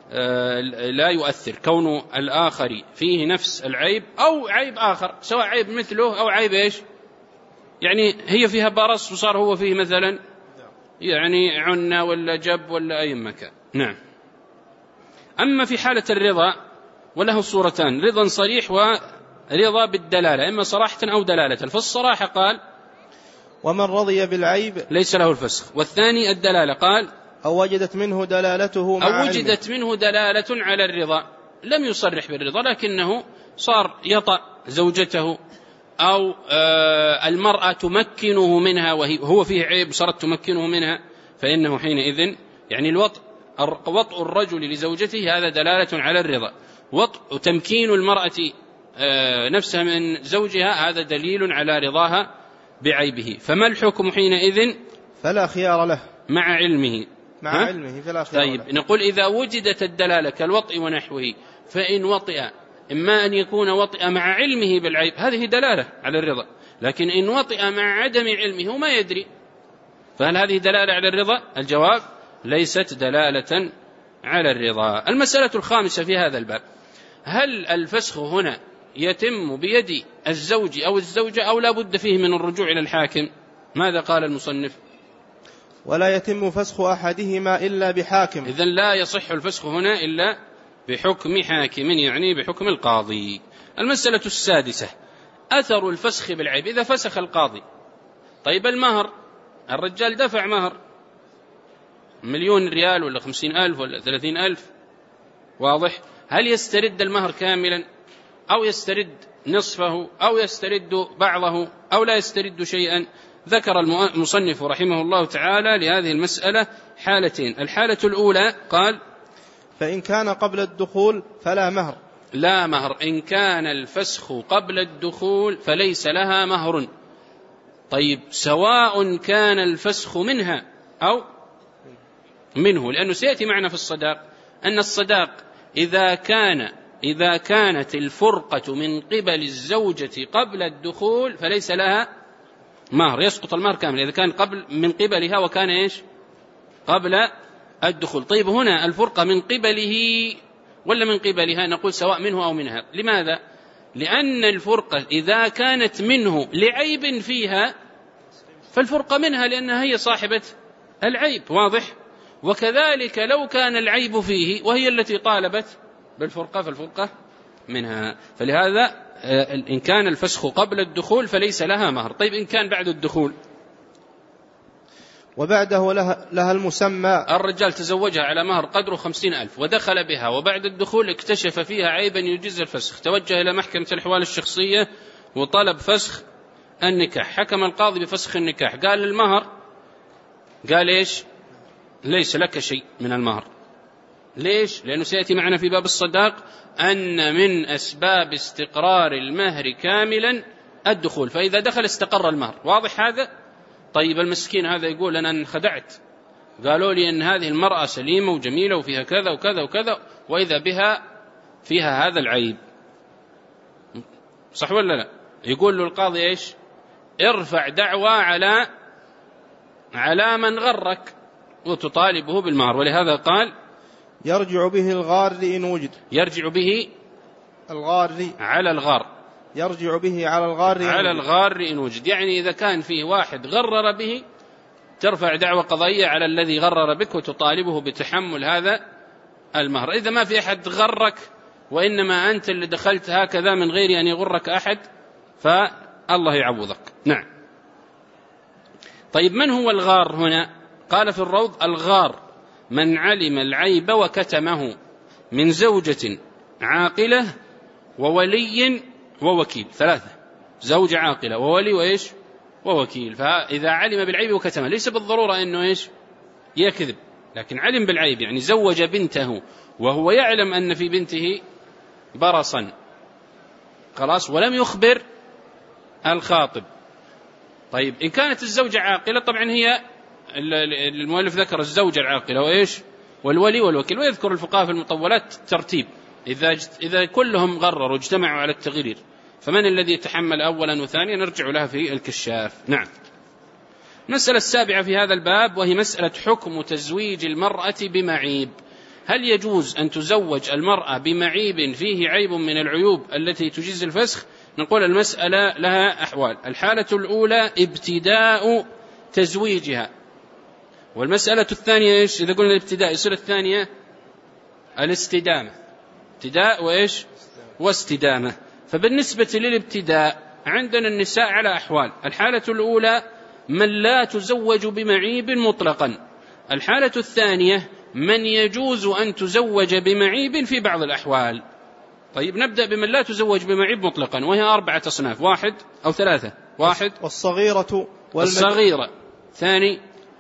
لا يؤثر كون الآخر فيه نفس العيب أو عيب آخر، سواء عيب مثله أو عيب إيش، يعني هي فيها برص وصار هو فيه مثلا يعني عنة ولا جب ولا أي مكان. نعم. أما في حالة الرضا وله صورتان، رضا صريح ورضا بالدلالة، إما صراحة أو دلالة. فالصراحة قال ومن رضي بالعيب ليس له الفسخ، والثاني الدلالة قال أو وجدت منه دلالته مع أو وجدت منه دلالة على الرضا، لم يصرح بالرضا لكنه صار يطأ زوجته، أو المرأة تمكنه منها وهو فيه عيب صارت تمكنه منها، فإنه حينئذ يعني وطء الرجل لزوجته هذا دلالة على الرضا، وطء تمكين المرأة نفسها من زوجها هذا دليل على رضاها بعيبه. فما الحكم حينئذ؟ فلا خيار له مع علمه فلا خيار طيب له. نقول إذا وجدت الدلالة كالوطء ونحوه، فإن وطئ إما أن يكون وطئ مع علمه بالعيب، هذه دلالة على الرضا، لكن إن وطئ مع عدم علمه وما يدري، فهل هذه دلالة على الرضا؟ الجواب ليست دلالة على الرضا. المسألة الخامسة في هذا الباب، هل الفسخ هنا يتم بيد الزوج أو الزوجة أو لا بد فيه من الرجوع إلى الحاكم؟ ماذا قال المصنف؟ ولا يتم فسخ أحدهما إلا بحاكم. إذن لا يصح الفسخ هنا إلا بحكم حاكم، يعني بحكم القاضي. المسألة السادسة أثر الفسخ بالعيب إذا فسخ القاضي. طيب المهر، الرجال دفع مهر 1,000,000 ريال ولا 50,000 ولا 30,000، واضح؟ هل يسترد المهر كاملا أو يسترد نصفه أو يسترد بعضه أو لا يسترد شيئا؟ ذكر المصنف رحمه الله تعالى لهذه المسألة حالتين. الحالة الأولى قال فإن كان قبل الدخول فلا مهر. لا مهر. إن كان الفسخ قبل الدخول فليس لها مهر. طيب سواء كان الفسخ منها أو منه، لأنه سيأتي معنا في الصداق أن الصداق إذا كانت الفرقة من قبل الزوجة قبل الدخول فليس لها مهر، يسقط المهر كامل إذا كان قبل من قبلها وكان إيش قبل الدخول. طيب هنا الفرقة من قبله ولا من قبلها؟ نقول سواء منه أو منها. لماذا؟ لأن الفرقة إذا كانت منه لعيب فيها فالفرقة منها لأنها هي صاحبة العيب، واضح؟ وكذلك لو كان العيب فيه وهي التي طالبت بالفرقة فالفرقة منها. فلهذا إن كان الفسخ قبل الدخول فليس لها مهر. طيب إن كان بعد الدخول؟ وبعده لها المسمى. الرجال تزوجها على مهر قدره 50,000 ودخل بها وبعد الدخول اكتشف فيها عيبا يجيز الفسخ، توجه إلى محكمة الأحوال الشخصية وطلب فسخ النكاح، حكم القاضي بفسخ النكاح، قال المهر، قال إيش؟ ليس لك شيء من المهر. ليش؟ لأنه سيأتي معنا في باب الصداق أن من أسباب استقرار المهر كاملا الدخول، فإذا دخل استقر المهر، واضح هذا؟ طيب المسكين هذا يقول أنا انخدعت، قالوا لي أن هذه المرأة سليمة وجميلة وفيها كذا وكذا وكذا وإذا بها فيها هذا العيب، صح ولا لا؟ يقول له القاضي إيش؟ ارفع دعوى على من غرك وتطالبه بالمهر. ولهذا قال يرجع به الغار إن وجد. يرجع به الغار على الغار، يرجع به على الغار إن وجد. يعني إذا كان فيه واحد غرر به ترفع دعوى قضائية على الذي غرر بك وتطالبه بتحمل هذا المهر. إذا ما في أحد غرك وإنما أنت اللي دخلت هكذا من غير أن يغرك أحد فالله يعوضك. نعم. طيب من هو الغار هنا؟ قال في الروض الغار من علم العيب وكتمه من زوجة عاقلة وولي ووكيل. ثلاثة: زوجة عاقلة وولي وإيش ووكيل. فإذا علم بالعيب وكتمه ليس بالضرورة أنه إيش يكذب، لكن علم بالعيب يعني زوج بنته وهو يعلم أن في بنته برصا خلاص ولم يخبر الخاطب. طيب إن كانت الزوجة عاقلة طبعا هي المؤلف ذكر الزوجة العاقلة وإيش والولي والوكيل، ويذكر الفقهاء في المطولات ترتيب إذا كلهم غرروا واجتمعوا على التغرير فمن الذي يتحمل أولا وثانيا نرجع لها في الكشاف. نعم. المسألة السابعة في هذا الباب وهي مسألة حكم تزويج المرأة بمعيب. هل يجوز أن تزوج المرأة بمعيب فيه عيب من العيوب التي تجيز الفسخ؟ نقول المسألة لها أحوال. الحالة الأولى ابتداء تزويجها، والمسألة الثانية إيش؟ إذا قلنا الابتداء يصير الثانية الاستدامة، ابتداء وإيش واستدامة. فبالنسبة للابتداء عندنا النساء على أحوال. الحالة الأولى من لا تزوج بمعيب مطلقا. الحالة الثانية من يجوز أن تزوج بمعيب في بعض الأحوال. طيب نبدأ بمن لا تزوج بمعيب مطلقا وهي 4 أصناف، 1 أو 3. 1 والصغيرة الصغيرة، ثاني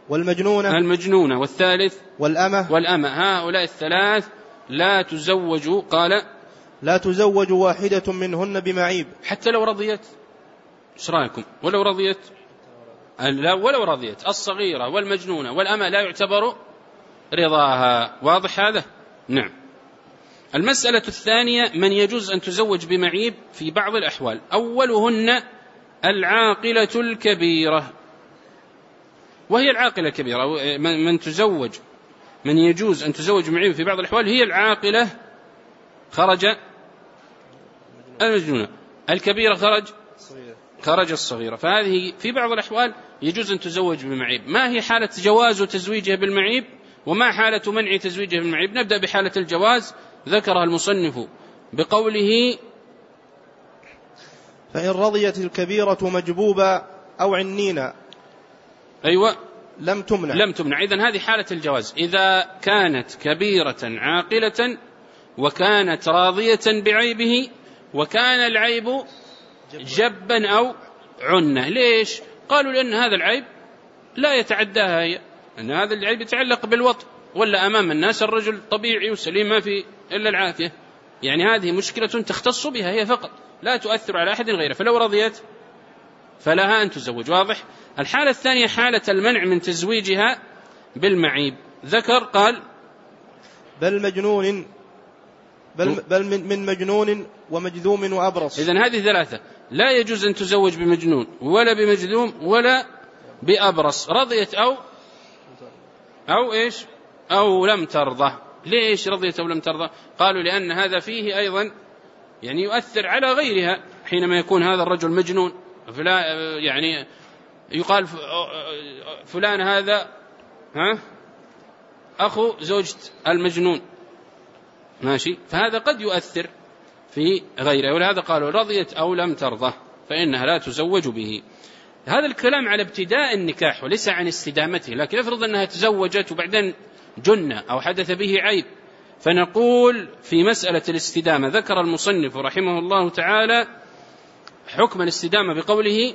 المجنونة، والثالث والأمة. هؤلاء الثلاث لا تزوج، قال لا تزوج واحدة منهن بمعيب حتى لو رضيت. ايش رأيكم؟ ولو رضيت؟ لا، ولو رضيت. الصغيرة والمجنونة والأمة لا يعتبر رضاها، واضح هذا؟ نعم. المسألة الثانية من يجوز أن تزوج بمعيب في بعض الأحوال. أولهن العاقلة الكبيرة، وهي العاقلة الكبيرة من يجوز أن تزوج بمعيب في بعض الأحوال هي العاقلة خرج المجنونة، الكبيرة خرج الصغيرة. فهذه في بعض الأحوال يجوز أن تزوج بمعيب. ما هي حالة جواز تزويجها بالمعيب وما حالة منع تزويجها بالمعيب؟ نبدأ بحالة الجواز، ذكرها المصنف بقوله فإن رضيت الكبيرة مجبوبة أو عنينا أيوة لم تمنع. إذن هذه حالة الجواز إذا كانت كبيرة عاقلة وكانت راضية بعيبه وكان العيب جبا أو عنة. ليش؟ قالوا لأن هذا العيب لا يتعداها هي، أن هذا العيب يتعلق بالوطء، ولا أمام الناس الرجل طبيعي وسليم ما في إلا العافية، يعني هذه مشكلة تختص بها هي فقط لا تؤثر على أحد غيره، فلو رضيت فلها أن تزوج، واضح؟ الحالة الثانية حالة المنع من بل من مجنون ومجذوم وأبرص. إذن هذه ثلاثة، لا يجوز أن تزوج بمجنون ولا بمجذوم ولا بأبرص، رضيت أو إيش أو لم ترضى. ليش رضيت أو لم ترضى؟ قالوا لأن هذا فيه أيضا يعني يؤثر على غيرها، حينما يكون هذا الرجل مجنون فلا يعني يقال فلان هذا أخو زوجة المجنون، ماشي، فهذا قد يؤثر في غيره، ولهذا قالوا رضيت أو لم ترضى فإنها لا تزوج به. هذا الكلام على ابتداء النكاح وليس عن استدامته، لكن افرض أنها تزوجت وبعدين جن أو حدث به عيب، فنقول في مسألة الاستدامة ذكر المصنف رحمه الله تعالى حكم الاستدامة بقوله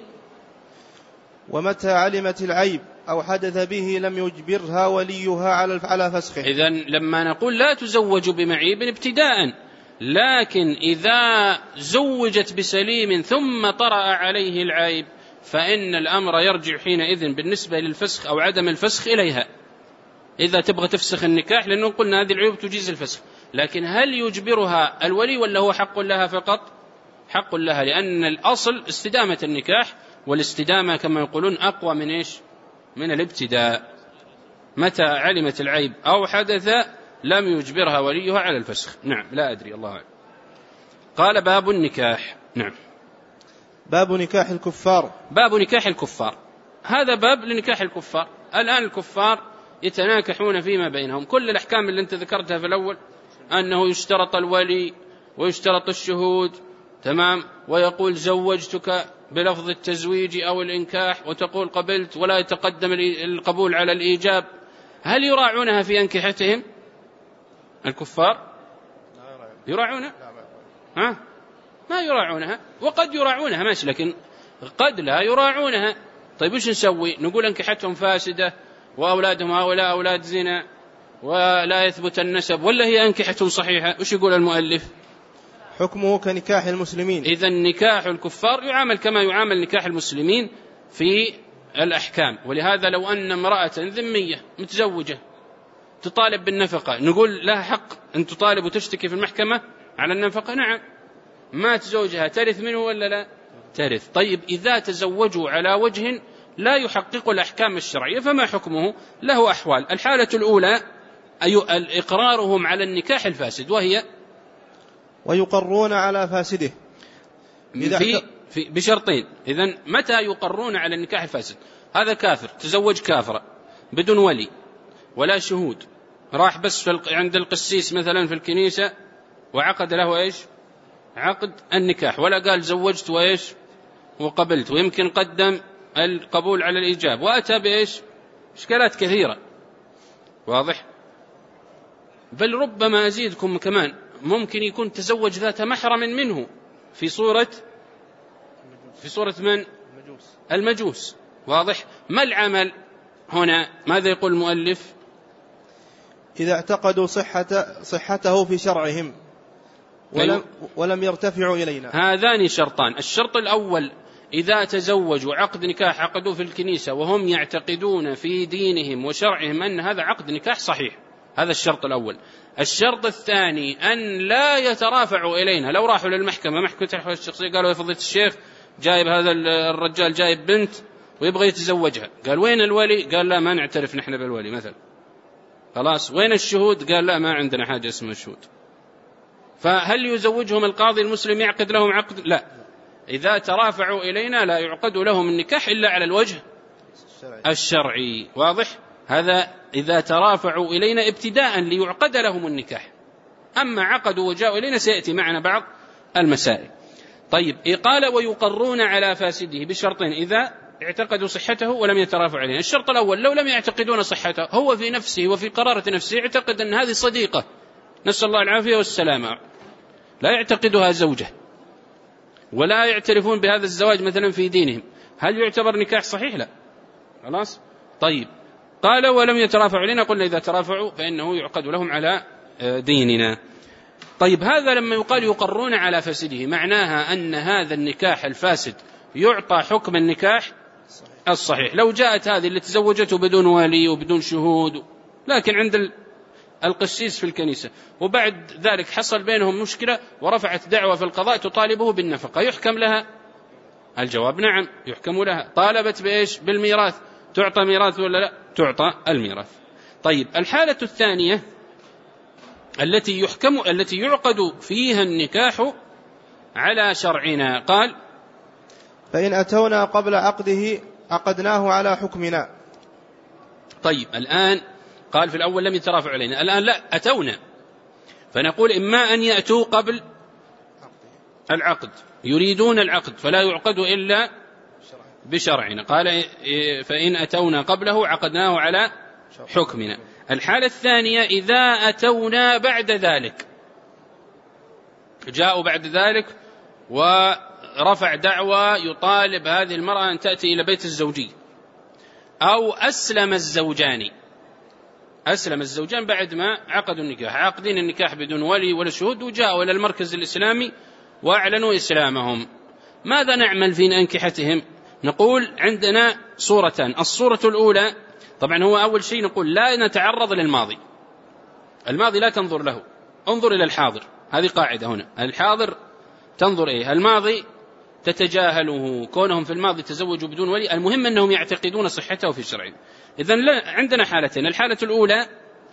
ومتى علمت العيب أو حدث به لم يجبرها وليها على فسخه. إذن لما نقول لا تزوج بمعيب ابتداء، لكن إذا زوجت بسليم ثم طرأ عليه العيب فإن الأمر يرجع حينئذ بالنسبة للفسخ أو عدم الفسخ إليها، إذا تبغى تفسخ النكاح، لأنه قلنا هذه العيوب تجيز الفسخ. لكن هل يجبرها الولي ولا هو حق لها فقط؟ حق لها، لأن الأصل استدامة النكاح، والاستدامة كما يقولون أقوى من إيش؟ من الابتداء. متى علمت العيب أو حدث لم يجبرها وليها على الفسخ. نعم، لا أدري، الله أعلم. قال باب النكاح. نعم، باب نكاح الكفار. باب نكاح الكفار، هذا باب لنكاح الكفار. الآن الكفار يتناكحون فيما بينهم، كل الأحكام اللي أنت ذكرتها في الأول، أنه يشترط الولي ويشترط الشهود، تمام، ويقول زوجتك بلفظ التزويج أو الإنكاح، وتقول قبلت، ولا يتقدم القبول على الإيجاب. هل يراعونها في أنكحتهم الكفار؟ يراعونها؟ ما يراعونها، وقد يراعونها ماشي، لكن قد لا يراعونها. طيب وش نسوي؟ نقول أنكحتهم فاسدة وأولادهم هؤلاء أولاد زنا ولا يثبت النسب، ولا هي أنكحة صحيحة؟ وش يقول المؤلف؟ حكمه كنكاح المسلمين. إذن نكاح الكفار يعامل كما يعامل نكاح المسلمين في الأحكام. ولهذا لو أن امرأة ذمية متزوجة تطالب بالنفقة، نقول لها حق أن تطالب وتشتكي في المحكمة على النفقة؟ نعم. مات زوجها ترث منه ولا لا؟ ترث. طيب إذا تزوجوا على وجه لا يحقق الأحكام الشرعية فما حكمه؟ له أحوال. الحالة الأولى إقرارهم على النكاح الفاسد، وهي ويقرون على فاسده بشرطين. إذن متى يقرون على النكاح الفاسد؟ هذا كافر تزوج كافرة بدون ولي ولا شهود، راح بس عند القسيس مثلا في الكنيسة وعقد له إيش؟ عقد النكاح، ولا قال زوجت وإيش وقبلت، ويمكن قدم القبول على الإيجاب، وأتى بإيش؟ إشكالات كثيرة، واضح؟ بل ربما أزيدكم كمان، ممكن يكون تزوج ذات محرم منه في صورة من؟ المجوس، واضح؟ ما العمل هنا؟ ماذا يقول المؤلف؟ إذا اعتقدوا صحته في شرعهم ولم يرتفعوا إلينا. هذان شرطان. الشرط الأول إذا تزوجوا عقد نكاح عقدوا في الكنيسة وهم يعتقدون في دينهم وشرعهم أن هذا عقد نكاح صحيح، هذا الشرط الأول. الشرط الثاني أن لا يترافعوا إلينا. لو راحوا للمحكمة، محكمة الأحوال الشخصية، قالوا يا فضيلة الشيخ جايب هذا الرجال جايب بنت ويبغى يتزوجها، قال وين الولي؟ قال لا ما نعترف نحن بالولي مثلا. خلاص، وين الشهود؟ قال لا ما عندنا حاجة اسمها الشهود. فهل يزوجهم القاضي المسلم يعقد لهم عقد؟ لا. إذا ترافعوا إلينا لا يعقد لهم النكاح إلا على الوجه الشرعي، واضح؟ هذا إذا ترافعوا إلينا ابتداء ليعقد لهم النكاح. أما عقدوا وجاءوا إلينا سيأتي معنا بعض المسائل. طيب، قال ويقرون على فاسده بشرطين إذا اعتقدوا صحته ولم يترافعوا علينا. الشرط الأول لو لم يعتقدون صحته، هو في نفسه وفي قرارة نفسه يعتقد أن هذه صديقة، نسأل الله العافية والسلامة، لا يعتقدها زوجة ولا يعترفون بهذا الزواج مثلا في دينهم، هل يعتبر نكاح صحيح؟ لا. خلاص. طيب، قال ولم يترافعوا لنا، قلنا إذا ترافعوا فإنه يعقد لهم على ديننا. طيب، هذا لما يقال يقرون على فاسده معناها أن هذا النكاح الفاسد يعطى حكم النكاح الصحيح. لو جاءت هذه اللي تزوجته بدون ولي وبدون شهود، لكن عند القسيس في الكنيسة، وبعد ذلك حصل بينهم مشكلة ورفعت دعوة في القضاء تطالبه بالنفقة، يحكم لها؟ الجواب نعم يحكم لها. طالبت بإيش؟ بالميراث، تعطى ميراث ولا لا؟ تعطى الميراث. طيب الحالة الثانية التي يعقد فيها النكاح على شرعنا، قال فإن أتونا قبل عقده عقدناه على حكمنا. طيب الآن قال في الأول لم يترافع علينا، الآن لا، أتونا، فنقول إما أن يأتوا قبل العقد، يريدون العقد فلا يعقد إلا بشرعنا، قال فإن أتونا قبله عقدناه على حكمنا. الحالة الثانية إذا أتونا بعد ذلك، جاءوا بعد ذلك ورفع دعوة يطالب هذه المرأة أن تأتي إلى بيت الزوجي، أو أسلم الزوجان بعد ما عقدوا النكاح، عاقدين النكاح بدون ولي ولا شهود، وجاءوا إلى المركز الإسلامي وأعلنوا إسلامهم، ماذا نعمل في أنكحتهم؟ نقول عندنا صورتان. الصورة الأولى طبعا هو أول شيء نقول لا نتعرض للماضي، الماضي لا تنظر له، انظر إلى الحاضر، هذه قاعدة هنا، الحاضر تنظر إيه، الماضي تتجاهله، كونهم في الماضي تزوجوا بدون ولي، المهم أنهم يعتقدون صحته في شرعنا. إذن عندنا حالتين، الحالة الأولى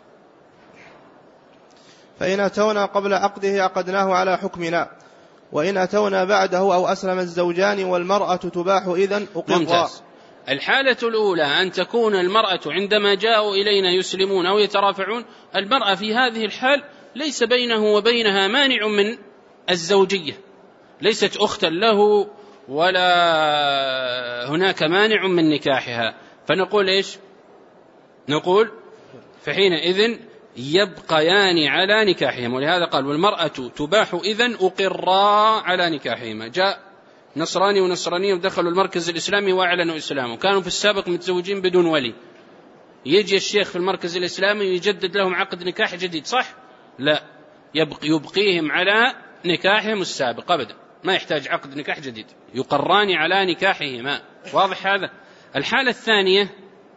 فإن أتونا قبل عقده عقدناه على حكمنا، وإن أتونا بعده أو أسلم الزوجان والمرأة تباح إذن أقرا. ممتاز. الحالة الأولى أن تكون المرأة عندما جاءوا إلينا يسلمون أو يترافعون، المرأة في هذه الحال ليس بينه وبينها مانع من الزوجية، ليست أختا له ولا هناك مانع من نكاحها، فنقول إيش؟ نقول فحينئذ يبقيان على نكاحهم، ولهذا قال والمرأة تباح إذن أقرا على نكاحهما. جاء نصراني ونصرانية ودخلوا المركز الإسلامي وأعلنوا إسلامه، كانوا في السابق متزوجين بدون ولي، يجي الشيخ في المركز الإسلامي ويجدد لهم عقد نكاح جديد، صح؟ لا، يبقيهم على نكاحهم السابق أبدا، ما يحتاج عقد نكاح جديد، يقران على نكاحهما. واضح هذا؟ الحالة الثانية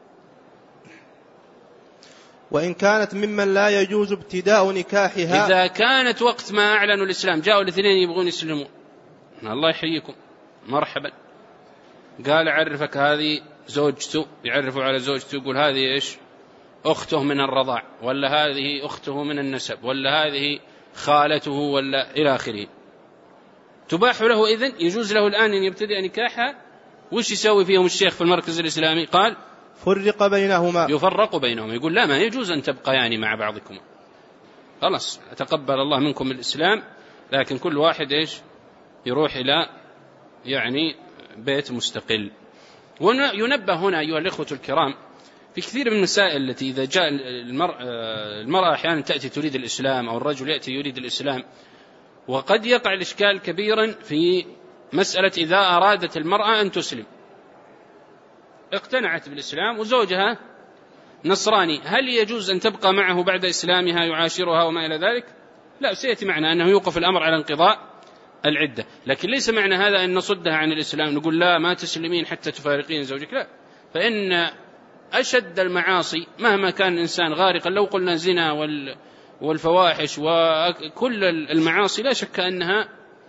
وإن كانت ممن لا يجوز ابتداء نكاحها، إذا كانت وقت ما أعلنوا الإسلام جاءوا الاثنين يبغون يسلمون، الله يحييكم مرحبا، قال أعرفك هذه زوجته، يعرفوا على زوجته، يقول هذه إيش؟ أخته من الرضاع، ولا هذه أخته من النسب، ولا هذه خالته، ولا إلى آخره، تباح له إذن، يجوز له الآن أن يبتدئ نكاحها. وش يسوي فيهم الشيخ في المركز الإسلامي؟ قال فرق بينهما، يفرق بينهم، يقول لا، ما يجوز أن تبقيان مع بعضكم، خلاص تقبل الله منكم الإسلام، لكن كل واحد إيش؟ يروح إلى يعني بيت مستقل. وينبه هنا أيها الإخوة الكرام في كثير من المسائل التي إذا جاء المرأة أحيانا تأتي تريد الإسلام، أو الرجل يأتي يريد الإسلام، وقد يقع الإشكال كبيرا في مسألة إذا أرادت المرأة أن تسلم، اقتنعت بالإسلام وزوجها نصراني، هل يجوز أن تبقى معه بعد إسلامها يعاشرها وما إلى ذلك؟ لا، سيأتي معنا أنه يوقف الأمر على انقضاء العدة، لكن ليس معنى هذا أن نصدها عن الإسلام، نقول لا ما تسلمين حتى تفارقين زوجك، لا، فإن أشد المعاصي مهما كان الإنسان غارقا، لو قلنا زنا والفواحش وكل المعاصي لا شك أنها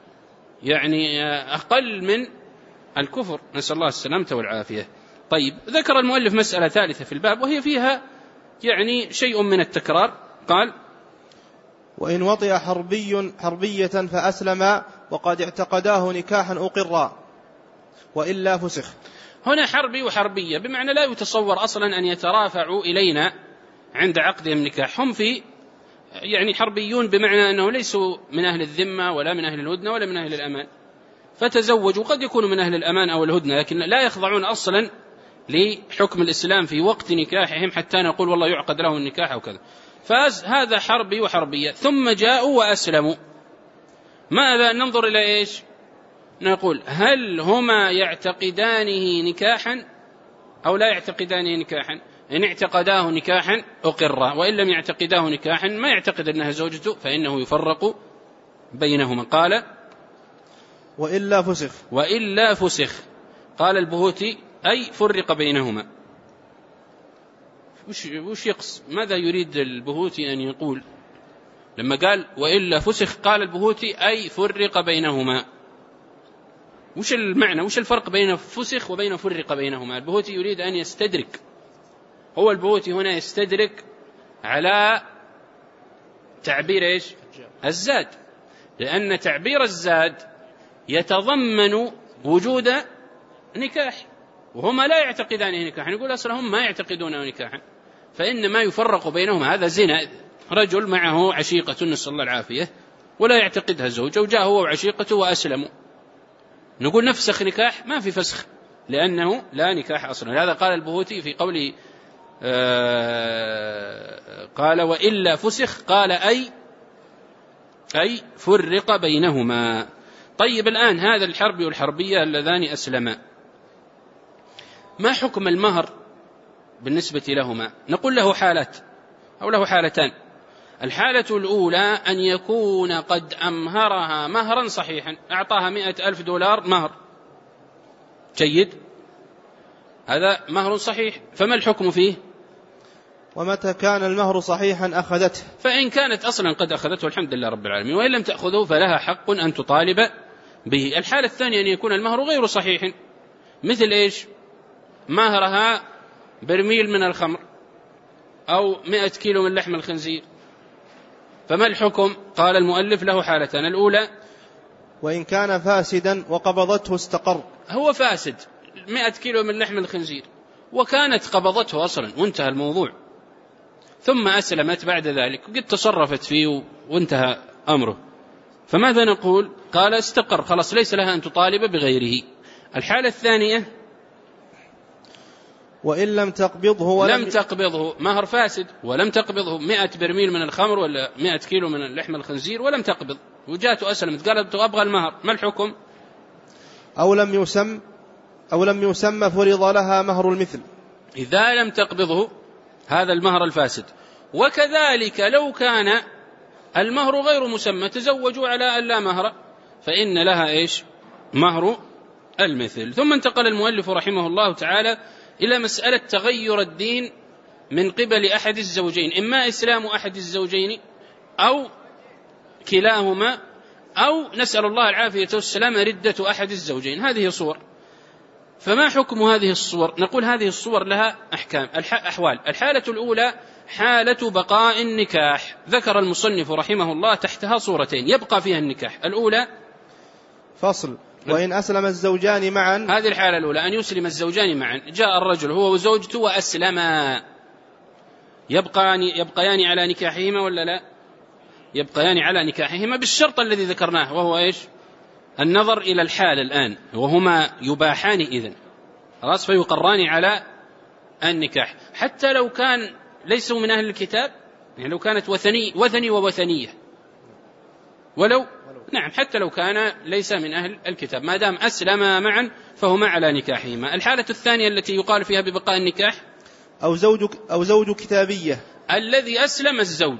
يعني أقل من الكفر، نسأل الله السلامة والعافية. طيب، ذكر المؤلف مسألة ثالثة في الباب وهي فيها يعني شيء من التكرار، قال وإن وطئ حربية فأسلم وقد اعتقداه نكاحا أقرا وإلا فسخ. هنا حربي وحربية بمعنى لا يتصور أصلا أن يترافعوا إلينا عند عقدهم نكاح، هم في يعني حربيون بمعنى أنه ليسوا من أهل الذمة ولا من أهل الهدنة ولا من أهل الأمان، فتزوجوا، قد يكونوا من أهل الأمان أو الهدنة، لكن لا يخضعون أصلا لحكم الإسلام في وقت نكاحهم حتى نقول والله يعقد له النكاح أو كذا، فهذا حربي وحربية. ثم جاءوا وأسلموا، ماذا ننظر إلى إيش؟ نقول هل هما يعتقدانه نكاحا أو لا يعتقدانه نكاحا؟ إن اعتقداه نكاحا أقر، وإن لم يعتقداه نكاحا ما يعتقد أنها زوجته فإنه يفرق بينهما. قال وإلا فسخ. قال البهوتي أي فرق بينهما، وش يقص؟ ماذا يريد البهوتي أن يقول لما قال وإلا فسخ؟ قال البهوتي أي فرق بينهما. وش المعنى؟ وش الفرق بين فسخ وبين فرق بينهما؟ البهوتي يريد أن يستدرك، هو البهوتي هنا يستدرك على تعبير إيش؟ الزاد، لأن تعبير الزاد يتضمن وجود نكاح، وهما لا يعتقدان نكاحا. نقول أصلا هم ما يعتقدون نكاحا، فإنما يفرق بينهما. هذا زنا، رجل معه عشيقة نسأل الله العافية ولا يعتقدها زوجة، وجاء هو وعشيقته وأسلموا، نقول نفسخ نكاح؟ ما في فسخ، لأنه لا نكاح أصلا. هذا قال البهوتي في قوله قال وإلا فسخ، قال أي فرق بينهما. طيب الآن هذا الحربي والحربية اللذان أسلما، ما حكم المهر بالنسبة لهما؟ نقول له حالات أو له حالتان. الحالة الأولى أن يكون قد أمهرها مهرا صحيحا، أعطاها 100,000 دولار مهر جيد، هذا مهر صحيح، فما الحكم فيه؟ ومتى كان المهر صحيحا أخذته؟ فإن كانت أصلا قد أخذته الحمد لله رب العالمين، وإن لم تأخذه فلها حق أن تطالب به. الحالة الثانية أن يكون المهر غير صحيح، مثل إيش؟ مهرها برميل من الخمر أو 100 كيلو من لحم الخنزير، فما الحكم؟ قال المؤلف له حالتان. الأولى وإن كان فاسدا وقبضته استقر. هو فاسد 100 كيلو من لحم الخنزير وكانت قبضته أصلا وانتهى الموضوع، ثم أسلمت بعد ذلك وقد تصرفت فيه وانتهى أمره، فماذا نقول؟ قال استقر، خلاص ليس لها أن تطالب بغيره. الحالة الثانية وإن لم تقبضه لم تقبضه، مهر فاسد ولم تقبضه 100 برميل من الخمر ولا 100 كيلو من لحم الخنزير ولم تقبض، وجاءت أسلمت قالت أبغى المهر، ما الحكم؟ أو لم يسمى فرض لها مهر المثل إذا لم تقبضه هذا المهر الفاسد. وكذلك لو كان المهر غير مسمى، تزوجوا على أن لا مهر، فإن لها إيش؟ مهر المثل. ثم انتقل المؤلف رحمه الله تعالى إلى مسألة تغير الدين من قبل أحد الزوجين، إما إسلام أحد الزوجين أو كلاهما، أو نسأل الله العافية والسلام ردة أحد الزوجين. هذه صور، فما حكم هذه الصور؟ نقول هذه الصور لها أحوال. الحالة الأولى حالة بقاء النكاح، ذكر المصنف رحمه الله تحتها صورتين يبقى فيها النكاح. الأولى فصل وإن أسلم الزوجان معا، هذه الحالة الأولى أن يسلم الزوجان معا، جاء الرجل هو وزوجته وأسلما، يبقيان على نكاحهما ولا لا؟ يبقيان على نكاحهما بالشرط الذي ذكرناه، وهو إيش؟ النظر إلى الحال الآن، وهما يباحان إذن خلاص، فيقران على النكاح حتى لو كان ليسوا من أهل الكتاب، يعني لو كانت وثني ووثنية، ولو نعم حتى لو كان ليس من أهل الكتاب، ما دام أسلما معا فهما على نكاحهما. الحالة الثانية التي يقال فيها ببقاء النكاح أو زوج كتابية، الذي أسلم الزوج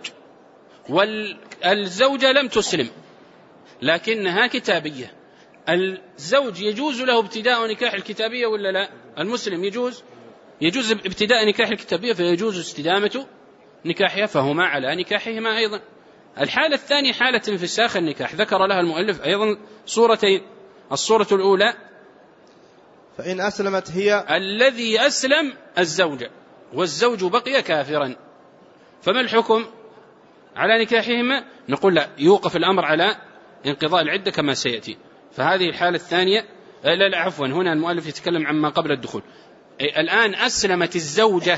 والزوجة لم تسلم لكنها كتابية. الزوج يجوز له ابتداء نكاح الكتابية ولا لا؟ المسلم يجوز ابتداء نكاح الكتابية، فيجوز استدامة نكاحها، فهما على نكاحهما أيضا. الحالة الثانية حالة انفساخ النكاح، ذكر لها المؤلف أيضا صورتين. الصورة الأولى فإن أسلمت هي الذي أسلم الزوجة والزوج بقي كافرا، فما الحكم على نكاحهما؟ نقول لا، يوقف الأمر على انقضاء العدة كما سيأتي. فهذه الحالة الثانية لا عفوا، هنا المؤلف يتكلم عما قبل الدخول. الآن أسلمت الزوجة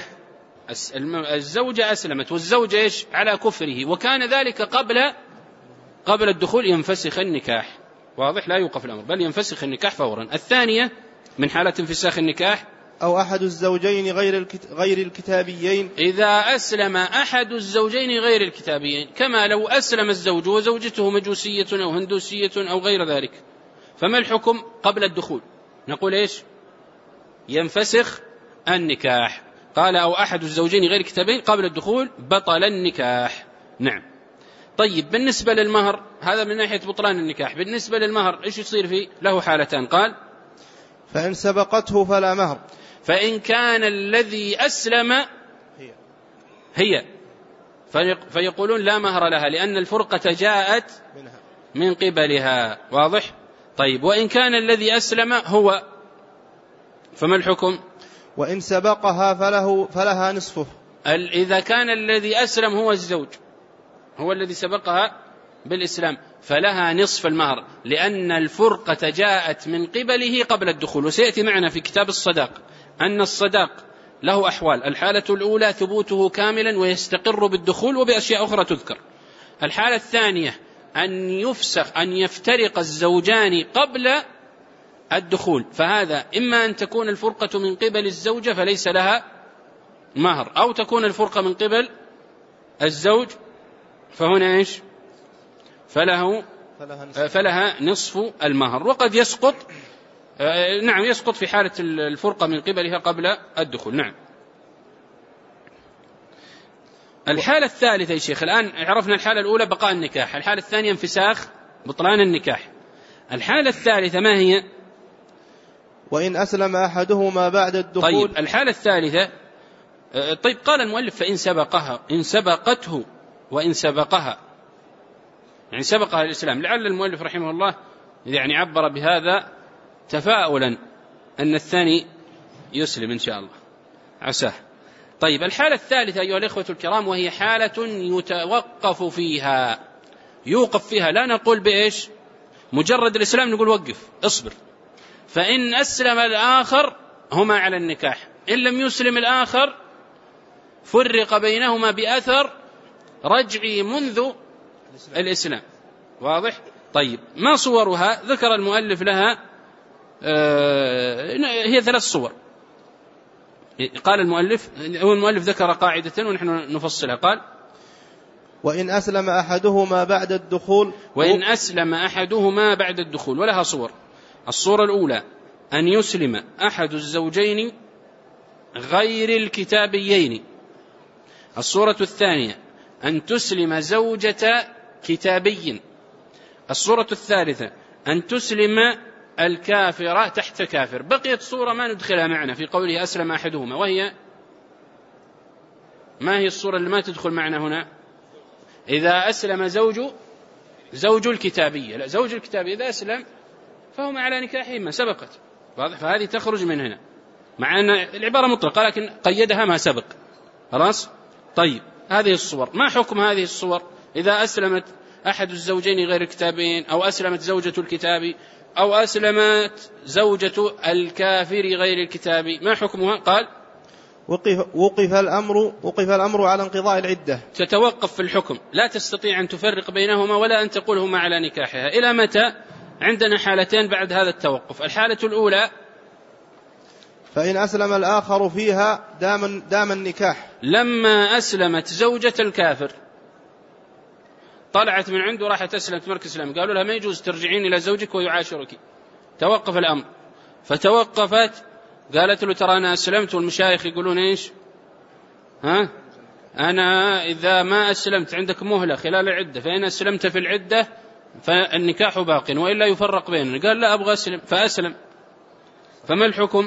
أسلمت والزوجة إيش؟ على كفره، وكان ذلك قبل الدخول، ينفسخ النكاح، واضح؟ لا يوقف الأمر بل ينفسخ النكاح فورا. الثانية من حالة انفساخ النكاح أو أحد الزوجين غير الكتابيين، إذا أسلم أحد الزوجين غير الكتابيين، كما لو أسلم الزوج وزوجته مجوسية أو هندوسية أو غير ذلك، فما الحكم قبل الدخول؟ نقول إيش؟ ينفسخ النكاح. قال أو أحد الزوجين غير الكتابيين قبل الدخول بطل النكاح. نعم. طيب بالنسبة للمهر، هذا من ناحية بطلان النكاح. بالنسبة للمهر إيش يصير فيه؟ له حالتان. قال فإن سبقته فلا مهر، فإن كان الذي أسلم هي، فيقولون لا مهر لها لأن الفرقة جاءت من قبلها. واضح؟ طيب وإن كان الذي أسلم هو فما الحكم؟ وإن سبقها فلها نصفه. إذا كان الذي أسلم هو الزوج، هو الذي سبقها بالإسلام، فلها نصف المهر، لأن الفرقة جاءت من قبله قبل الدخول. وسيأتي معنا في كتاب الصداق أن الصداق له أحوال: الحالة الأولى ثبوته كاملا ويستقر بالدخول وبأشياء أخرى تذكر. الحالة الثانية أن يفسخ، أن يفترق الزوجان قبل الدخول، فهذا إما أن تكون الفرقة من قبل الزوجة فليس لها مهر، أو تكون الفرقة من قبل الزوج فهنا إيش؟ فلها نصف المهر. وقد يسقط، نعم يسقط في حالة الفرقة من قبلها قبل الدخول. نعم. الحالة الثالثة يا شيخ، الآن عرفنا الحالة الأولى بقاء النكاح، الحالة الثانية انفساخ بطلان النكاح. الحالة الثالثة ما هي؟ وإن أسلم أحدهما بعد الدخول. طيب الحالة الثالثة، طيب قال المؤلف فإن سبقها، إن سبقته وإن سبقها، يعني سبقها الإسلام. لعل المؤلف رحمه الله يعني عبر بهذا تفاؤلا أن الثاني يسلم إن شاء الله، عساه. طيب الحالة الثالثة أيها الإخوة الكرام، وهي حالة يتوقف فيها، يوقف فيها، لا نقول بإيش مجرد الإسلام، نقول وقف اصبر. فإن أسلم الآخر هما على النكاح، إن لم يسلم الآخر فرق بينهما بأثر رجعي منذ الإسلام. واضح؟ طيب ما صورها؟ ذكر المؤلف لها هي 3 صور. قال المؤلف، هو المؤلف ذكر قاعدة ونحن نفصلها. قال وإن أسلم أحدهما بعد الدخول، وإن أسلم أحدهما بعد الدخول، ولها صور. الصورة الأولى أن يسلم أحد الزوجين غير الكتابيين. الصورة الثانية أن تسلم زوجة كتابي. الصورة الثالثة أن تسلم الكافرة تحت كافر. بقيت صورة ما ندخلها معنا في قوله أسلم أحدهما، وهي ما هي الصورة اللي ما تدخل معنا هنا؟ إذا أسلم زوج الكتابية، لا زوج الكتابية إذا أسلم فهم على نكاحهما سبقت. واضح؟ فهذه تخرج من هنا، مع أن العبارة مطلقة لكن قيدها ما سبق. خلاص؟ طيب هذه الصور، ما حكم هذه الصور؟ إذا أسلمت أحد الزوجين غير الكتابين، أو أسلمت زوجة الكتابي، أو أسلمت زوجة الكافر غير الكتابي، ما حكمها؟ قال وقف الأمر على انقضاء العدة. تتوقف في الحكم، لا تستطيع أن تفرق بينهما ولا أن تقول هما على نكاحها. إلى متى؟ عندنا حالتين بعد هذا التوقف. الحالة الأولى فإن أسلم الآخر فيها دام النكاح. لما أسلمت زوجة الكافر، طلعت من عنده راحت أسلمت مركز إسلام، قالوا لها ما يجوز ترجعين إلى زوجك ويعاشرك، توقف الأمر. فتوقفت، قالت له ترى أنا أسلمت، والمشايخ يقولون إيش؟ أنا إذا ما أسلمت عندك مهلة خلال العدة، فإن أسلمت في العدة فالنكاح باق وإلا يفرق بيننا. قال لا أبغى أسلم، فأسلم. فما الحكم؟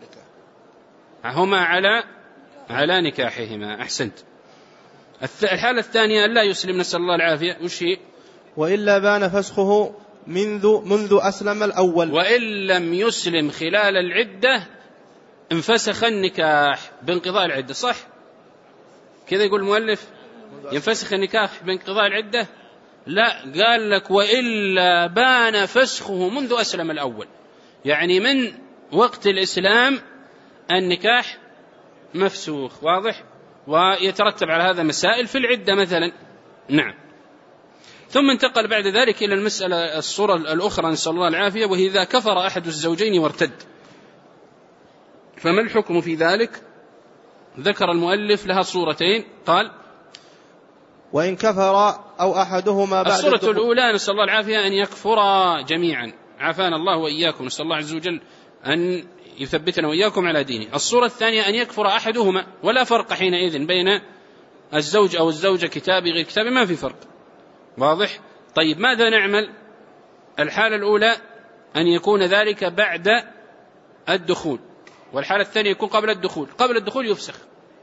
هما على نكاحهما. أحسنت. الحالة الثانية أن لا يسلم، نسأل الله العافية. وش هي؟ وإلا بان فسخه منذ أسلم الأول. وإن لم يسلم خلال العدة انفسخ النكاح بانقضاء العدة. صح كذا يقول المؤلف؟ ينفسخ النكاح بانقضاء العدة؟ لا، قال لك وإلا بان فسخه منذ أسلم الأول، يعني من وقت الإسلام النكاح مفسوخ. واضح؟ ويترتب على هذا مسائل في العدة مثلا. نعم. ثم انتقل بعد ذلك إلى المسألة الصورة الأخرى نسأل الله العافية، وهي إذا كفر أحد الزوجين وارتد، فما الحكم في ذلك؟ ذكر المؤلف لها صورتين. قال وإن كفر أو أحدهما بعد الصورة الأولى نسأل الله العافية أن يكفرا جميعا، عافانا الله وإياكم، نسأل الله عز وجل أن يثبتنا وإياكم على دينه. الصورة الثانية أن يكفر أحدهما، ولا فرق حينئذ بين الزوج أو الزوجة كتابي غير كتابي، ما في فرق. واضح؟ طيب ماذا نعمل؟ الحالة الأولى أن يكون ذلك بعد الدخول، والحالة الثانية يكون قبل الدخول. قبل الدخول يفسخ،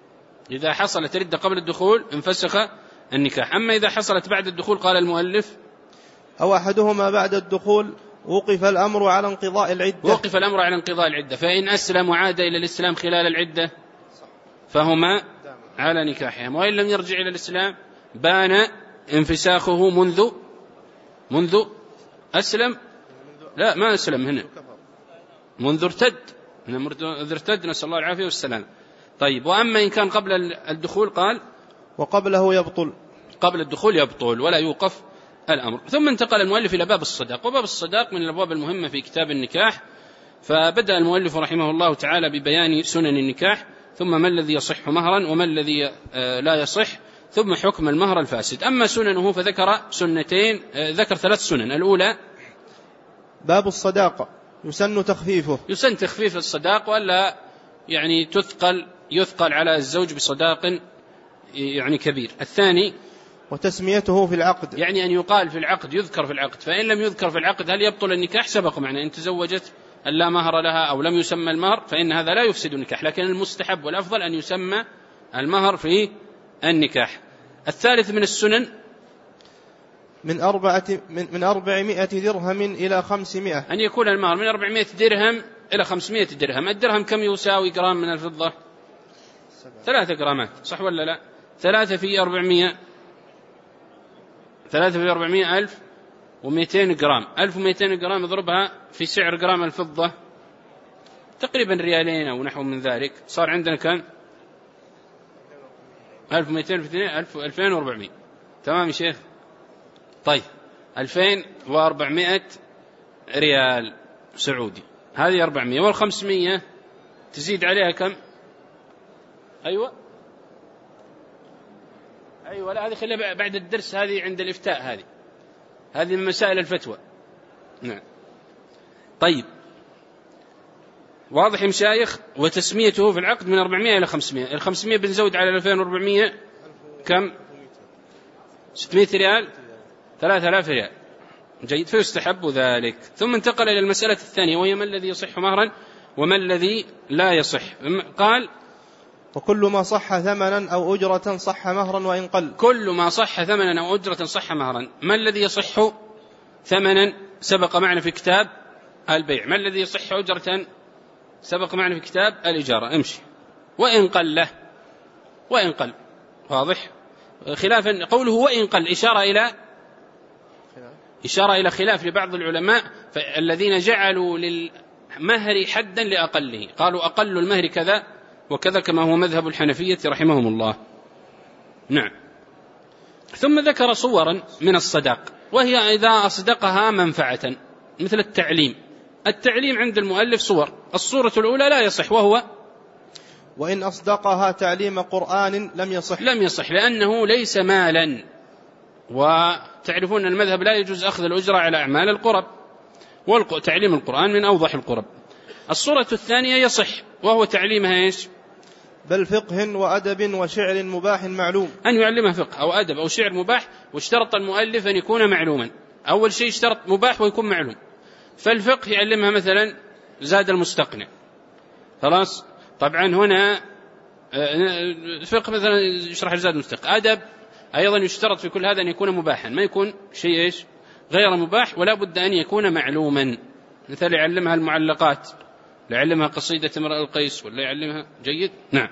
إذا حصلت ردة قبل الدخول انفسخ النكاح. أما إذا حصلت بعد الدخول قال المؤلف أو أحدهما بعد الدخول وقف الأمر على انقضاء العدة. وقف الأمر على انقضاء العدة، فإن أسلم وعاد إلى الإسلام خلال العدة فهما على نكاحهم، وإن لم يرجع إلى الإسلام بان انفساخه منذ أسلم، لا ما أسلم هنا، منذ ارتد، نسأل الله العافية والسلام. طيب، وأما إن كان قبل الدخول قال وقبله يبطل، قبل الدخول يبطل ولا يوقف الأمر. ثم انتقل المؤلف إلى باب الصداق، وباب الصداق من الأبواب المهمة في كتاب النكاح، فبدأ المؤلف رحمه الله تعالى ببيان سنن النكاح، ثم ما الذي يصح مهرا وما الذي لا يصح، ثم حكم المهر الفاسد. أما سننه فذكر سنتين، ذكر 3 سنن. الأولى باب الصداقة يسن تخفيفه، يسن تخفيف الصداق، ولا يعني يثقل على الزوج بصداق يعني كبير. الثاني وتسميته في العقد، يعني أن يقال في العقد، يذكر في العقد، فإن لم يذكر في العقد هل يبطل النكاح؟ سبق معنا إن تزوجت لا مهر لها أو لم يسمى المهر فإن هذا لا يفسد النكاح، لكن المستحب والأفضل أن يسمى المهر في النكاح. الثالث من السنن من 400 درهم إلى 500، أن يكون المهر من 400 درهم إلى 500 درهم. الدرهم كم يساوي جرام من الفضة؟ 3 جرامات، صح ولا لا؟ 3 في 400 1200 جرام. 1200 جرام اضربها في سعر جرام الفضة تقريبا 2 أو نحو من ذلك، صار عندنا كم؟ 1200 في 2400. تمام يا شيخ؟ طيب 2400 ريال سعودي، هذه 400، وال500 تزيد عليها كم؟ أيوة لا هذه خليها بعد الدرس، هذه عند الإفتاء، هذه من مسائل الفتوى. نعم. طيب واضح يا مشايخ؟ وتسميته في العقد من 400 إلى 500. 500 بنزود على 2400 كم؟ 600 ريال، 3000 ريال. جيد، فيستحب ذلك. ثم انتقل إلى المسألة الثانية، وهي ما الذي يصح مهرا وما الذي لا يصح. قال وكل ما صح ثمنا أو أجرة صح مهرا وإن قل. كل ما صح ثمنا أو أجرة صح مهرا. ما الذي يصح ثمنا؟ سبق معنا في كتاب البيع. ما الذي يصح أجرة؟ سبق معنا في كتاب الإجارة. امشي. وإن قل واضح. خلافا قوله وإن قل إشارة إلى خلاف لبعض العلماء الذين جعلوا للمهر حدا لأقله، قالوا أقل المهر كذا وكذا، كما هو مذهب الحنفية رحمهم الله. نعم. ثم ذكر صورا من الصداق، وهي إذا أصدقها منفعة مثل التعليم عند المؤلف صور. الصورة الأولى لا يصح، وهو وإن أصدقها تعليم قرآن لم يصح لأنه ليس مالا، وتعرفون المذهب لا يجوز أخذ الأجرة على أعمال القرب، وتعليم القرآن من أوضح القرب. الصورة الثانية يصح، وهو تعليمها إيش؟ بل فقه وأدب وشعر مباح معلوم. أن يعلمها فقه أو أدب أو شعر مباح، واشترط المؤلف أن يكون معلوما. أول شيء اشترط مباح ويكون معلوم. فالفقه يعلمها مثلا زاد المستقنع، خلاص. طبعا هنا الفقه مثلا يشرح زاد المستقنع. أدب أيضا يشترط في كل هذا أن يكون مباحا، ما يكون شيء إيش غير مباح، ولا بد أن يكون معلوما. مثل يعلمها المعلقات، لا يعلمها قصيدة امرأ القيس، ولا يعلمها. جيد. نعم،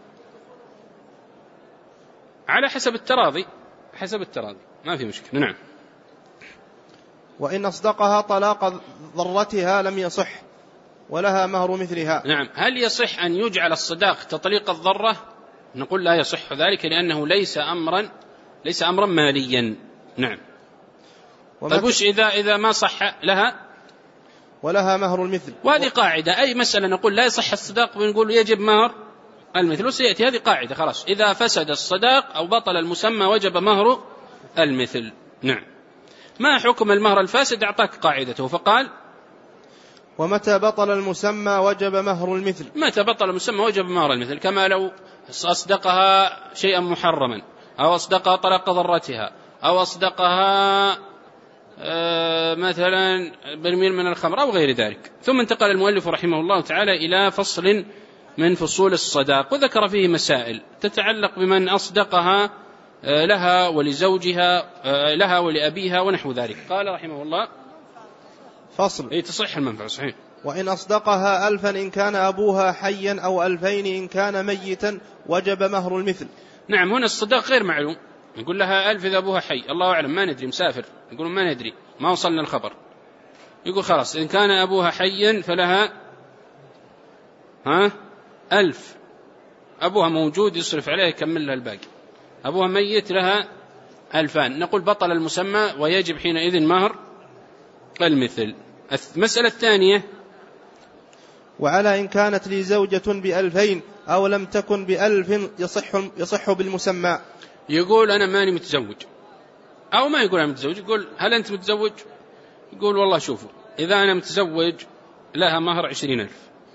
على حسب التراضي ما في مشكلة. نعم. وإن أصدقها طلاق ضرتها لم يصح ولها مهر مثلها. نعم. هل يصح أن يجعل الصداق تطليق الضرة؟ نقول لا يصح ذلك، لأنه ليس أمرا ماليا. نعم. طيب وش إذا ما صح لها ولها مهر المثل؟ وهذه قاعدة، أي مسألة نقول لا يصح الصداق ونقول يجب مهر المثل، وسيأتي هذه قاعدة خلاص. إذا فسد الصداق أو بطل المسمى وجب مهر المثل. نعم. ما حكم المهر الفاسد؟ أعطاك قاعدته فقال ومتى بطل المسمى وجب مهر المثل. متى بطل المسمى وجب مهر المثل، كما لو أصدقها شيئا محرما، أو أصدقها طلاق ضرتها، أو أصدقها مثلا برميل من الخمر أو غير ذلك. ثم انتقل المؤلف رحمه الله تعالى إلى فصل من فصول الصداق، وذكر فيه مسائل تتعلق بمن أصدقها لها ولزوجها لها ولأبيها ونحو ذلك. قال رحمه الله: فصل. تصح المنفعة صحيح. وإن أصدقها 1000 إن كان أبوها حيا أو 2000 إن كان ميتا وجب مهر المثل. نعم، هنا الصداق غير معلوم، يقول لها 1000 إذا أبوها حي، الله أعلم، ما ندري، مسافر، يقولون ما ندري، ما وصلنا الخبر. يقول خلاص إن كان أبوها حيا فلها 1000، أبوها موجود يصرف عليه يكمل لها الباقي، أبوها ميت لها 2000، نقول بطل المسمى ويجب حينئذ مهر المثل. المسألة الثانية: وعلى إن كانت لي زوجة ب2000 أو لم تكن ب1000 يصح بالمسمى. يقول أنا ماني متزوج، أو ما يقول أنا متزوج، يقول هل أنت متزوج؟ يقول والله شوفوا، إذا أنا متزوج لها مهر 20,000،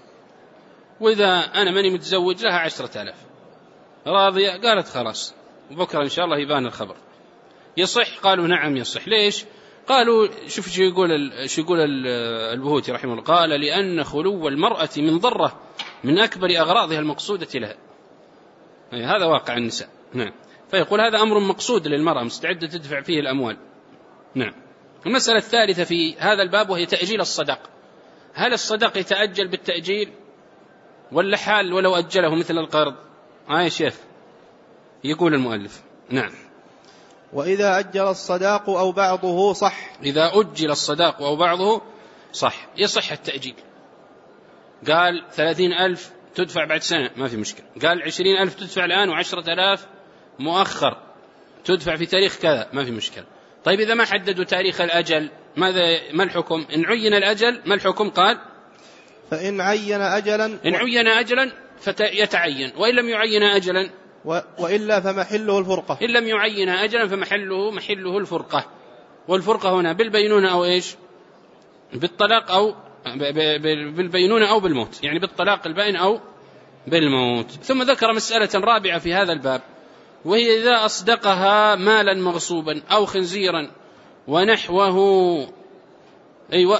وإذا أنا ماني متزوج لها 10,000. راضية؟ قالت خلاص، وبكرة إن شاء الله يبان الخبر. يصح؟ قالوا نعم يصح. ليش؟ قالوا شوف شو يقول البهوتي رحمه الله، قال: لأن خلو المرأة من ضرة من أكبر أغراضها المقصودة لها. هذا واقع النساء. نعم، فيقول هذا أمر مقصود للمرأة مستعدة تدفع فيه الأموال. نعم. المسألة الثالثة في هذا الباب وهي تأجيل الصداق. هل الصداق يتأجل بالتأجيل ولا حال ولو أجله مثل القرض؟ يا شيخ، يقول المؤلف: نعم. وإذا أجل الصداق أو بعضه صح. إذا أجل الصداق أو بعضه صح، يصح التأجيل. قال 30,000 تدفع بعد سنة، ما في مشكلة. قال 20,000 تدفع الآن و10,000 مؤخر تدفع في تاريخ كذا، ما في مشكلة. طيب إذا ما حددوا تاريخ الأجل ما الحكم؟ إن عين الأجل ما الحكم؟ قال: فإن عين أجلا، إن عين أجلا فيتعين، وإن لم يعين أجلا وإلا فمحله الفرقة. إن لم يعين أجلا فمحله الفرقة. والفرقة هنا بالبينونة أو إيش؟ بالطلاق أو بالبينونة أو بالموت، يعني بالطلاق البائن أو بالموت. ثم ذكر مسألة رابعة في هذا الباب، وهي إذا أصدقها مالا مغصوبا أو خنزيرا ونحوه. أيوة.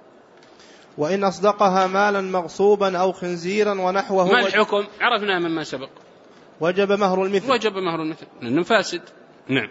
وإن أصدقها مالا مغصوبا أو خنزيرا ونحوه ما الحكم؟ عرفنا مما سبق، وجب مهر المثل. وجب مهر المثل لأنه فاسد. نعم.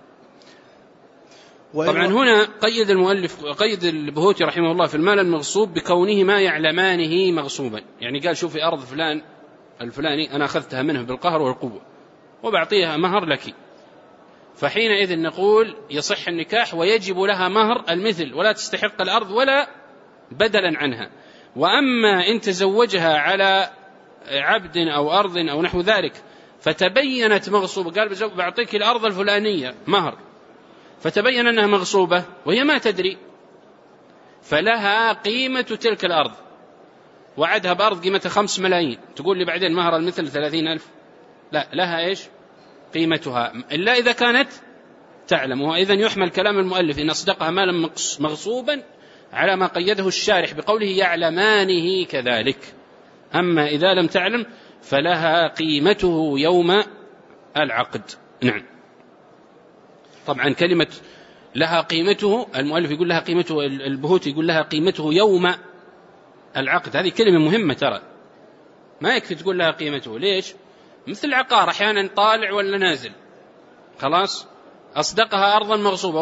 طبعا هنا قيد البهوتي رحمه الله في المال المغصوب بكونه ما يعلمانه مغصوبا، يعني قال شوفي أرض فلان الفلاني أنا أخذتها منه بالقهر والقوة وبعطيها مهر لك، فحينئذ نقول يصح النكاح ويجب لها مهر المثل، ولا تستحق الأرض ولا بدلا عنها. وأما إن تزوجها على عبد أو أرض أو نحو ذلك فتبينت مغصوبة، قال بعطيك الأرض الفلانية مهر، فتبين أنها مغصوبة وهي ما تدري، فلها قيمة تلك الأرض، وعدها بأرض قيمتها 5 ملايين، تقول لي بعدين مهر المثل 30,000؟ لا، لها إيش؟ قيمتها، إلا إذا كانت تعلم. وإذن يحمل كلام المؤلف إن أصدقها مالا مغصوبا على ما قيده الشارح بقوله يعلمانه كذلك. أما إذا لم تعلم فلها قيمته يوم العقد. نعم. طبعا كلمة لها قيمته، المؤلف يقول لها قيمته، البهوتي يقول لها قيمته يوم العقد، هذه كلمة مهمة ترى، ما يكفي تقول لها قيمته. ليش؟ مثل العقار أحيانا طالع ولا نازل، خلاص أصدقها أرضا مغصوبة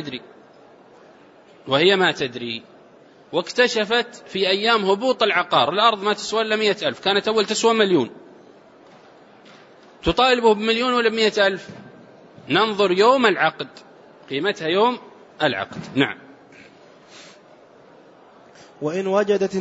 وهي ما تدري واكتشفت في أيام هبوط العقار الأرض ما تسوى إلا 100,000، كانت أول تسوى 1,000,000، تطالبه ب1,000,000 ولا ب100,000؟ ننظر يوم العقد، قيمتها يوم العقد. نعم. وإن وجدت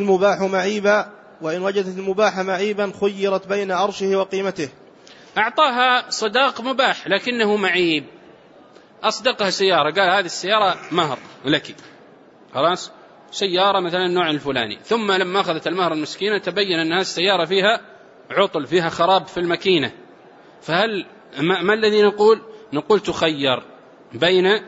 المباح معيبا خيرت بين عرشه وقيمته. أعطاها صداق مباح لكنه معيب، أصدقها سيارة، قال هذه السيارة مهر لك، خلاص سيارة مثلا النوع الفلاني، ثم لما أخذت المهر المسكينة تبين أن السيارة فيها عطل، فيها خراب في الماكينة، فهل ما الذي نقول تخير بين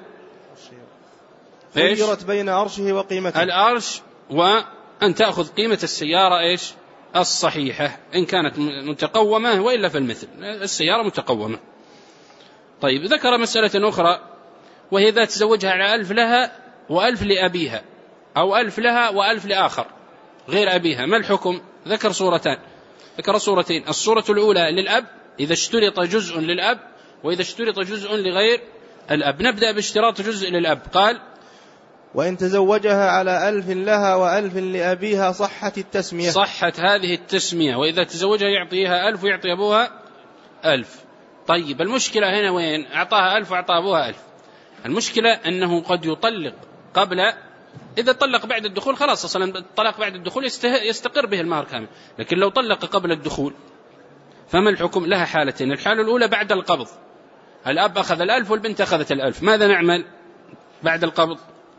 خيرت بين عرشه وقيمته، العرش وأن تأخذ قيمة السيارة إيش الصحيحة إن كانت متقومة، وإلا فالمثل السيارة متقومة. طيب ذكر مسألة أخرى، وهي إذا تزوجها على 1000 لها و1000 لأبيها، أو 1000 لها و1000 لآخر غير أبيها، ما الحكم؟ ذكر صورتان، ذكر صورتين. الصورة الأولى للأب إذا اشترط جزء للأب، وإذا اشترط جزء لغير الأب. نبدأ باشتراط جزء للأب. قال: وإن تزوجها على 1000 لها و1000 لأبيها صحت التسمية. صحت هذه التسمية، وإذا تزوجها يعطيها 1000 ويعطي أبوها 1000. طيب المشكلة هنا وين؟ أعطاها 1000 وأعطى أبوها 1000. المشكلة أنه قد يطلق قبل، إذا طلق بعد الدخول خلاص، أصلا الطلاق بعد الدخول يستقر به المهر كامل. لكن لو طلق قبل الدخول فما الحكم؟ لها حالتين. الحالة الأولى بعد القبض، الأب أخذ 1000 والبنت أخذت 1000، ماذا نعمل بعد القبض؟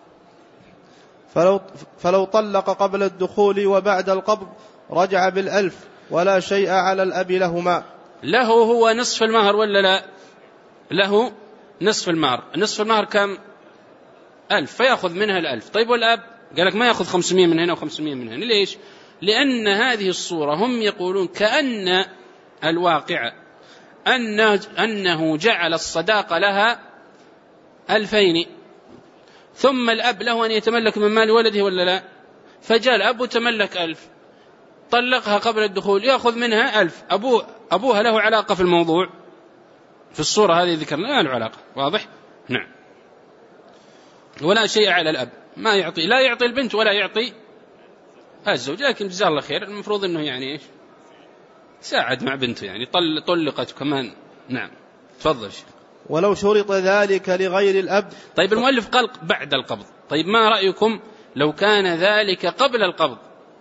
فلو طلق قبل الدخول وبعد القبض رجع 1000 ولا شيء على الأب لهما. له هو نصف المهر ولا لا؟ له نصف المهر. نصف المهر كم؟ 1000، فيأخذ منها 1000. طيب والأب؟ قال لك ما يأخذ 500 من هنا و500 من هنا. ليش؟ لأن هذه الصورة هم يقولون كأن الواقع أنه جعل الصداقة لها 2000، ثم الأب له أن يتملك من مال ولده ولا لا؟ فجاء الأب وتملك 1000، طلقها قبل الدخول يأخذ منها 1000. أبوها له علاقة في الموضوع؟ في الصورة هذه ذكرنا لا له علاقة. واضح؟ نعم. ولا شيء على الأب، ما يعطي، لا يعطي البنت ولا يعطي الزوج. لكن جزاه الله خير، المفروض أنه يعني إيش ساعد مع بنته، يعني طلقت كمان. نعم تفضل شيخ. ولو شرط ذلك لغير الأب. طيب المؤلف قال بعد القبض، طيب ما رأيكم لو كان ذلك قبل القبض؟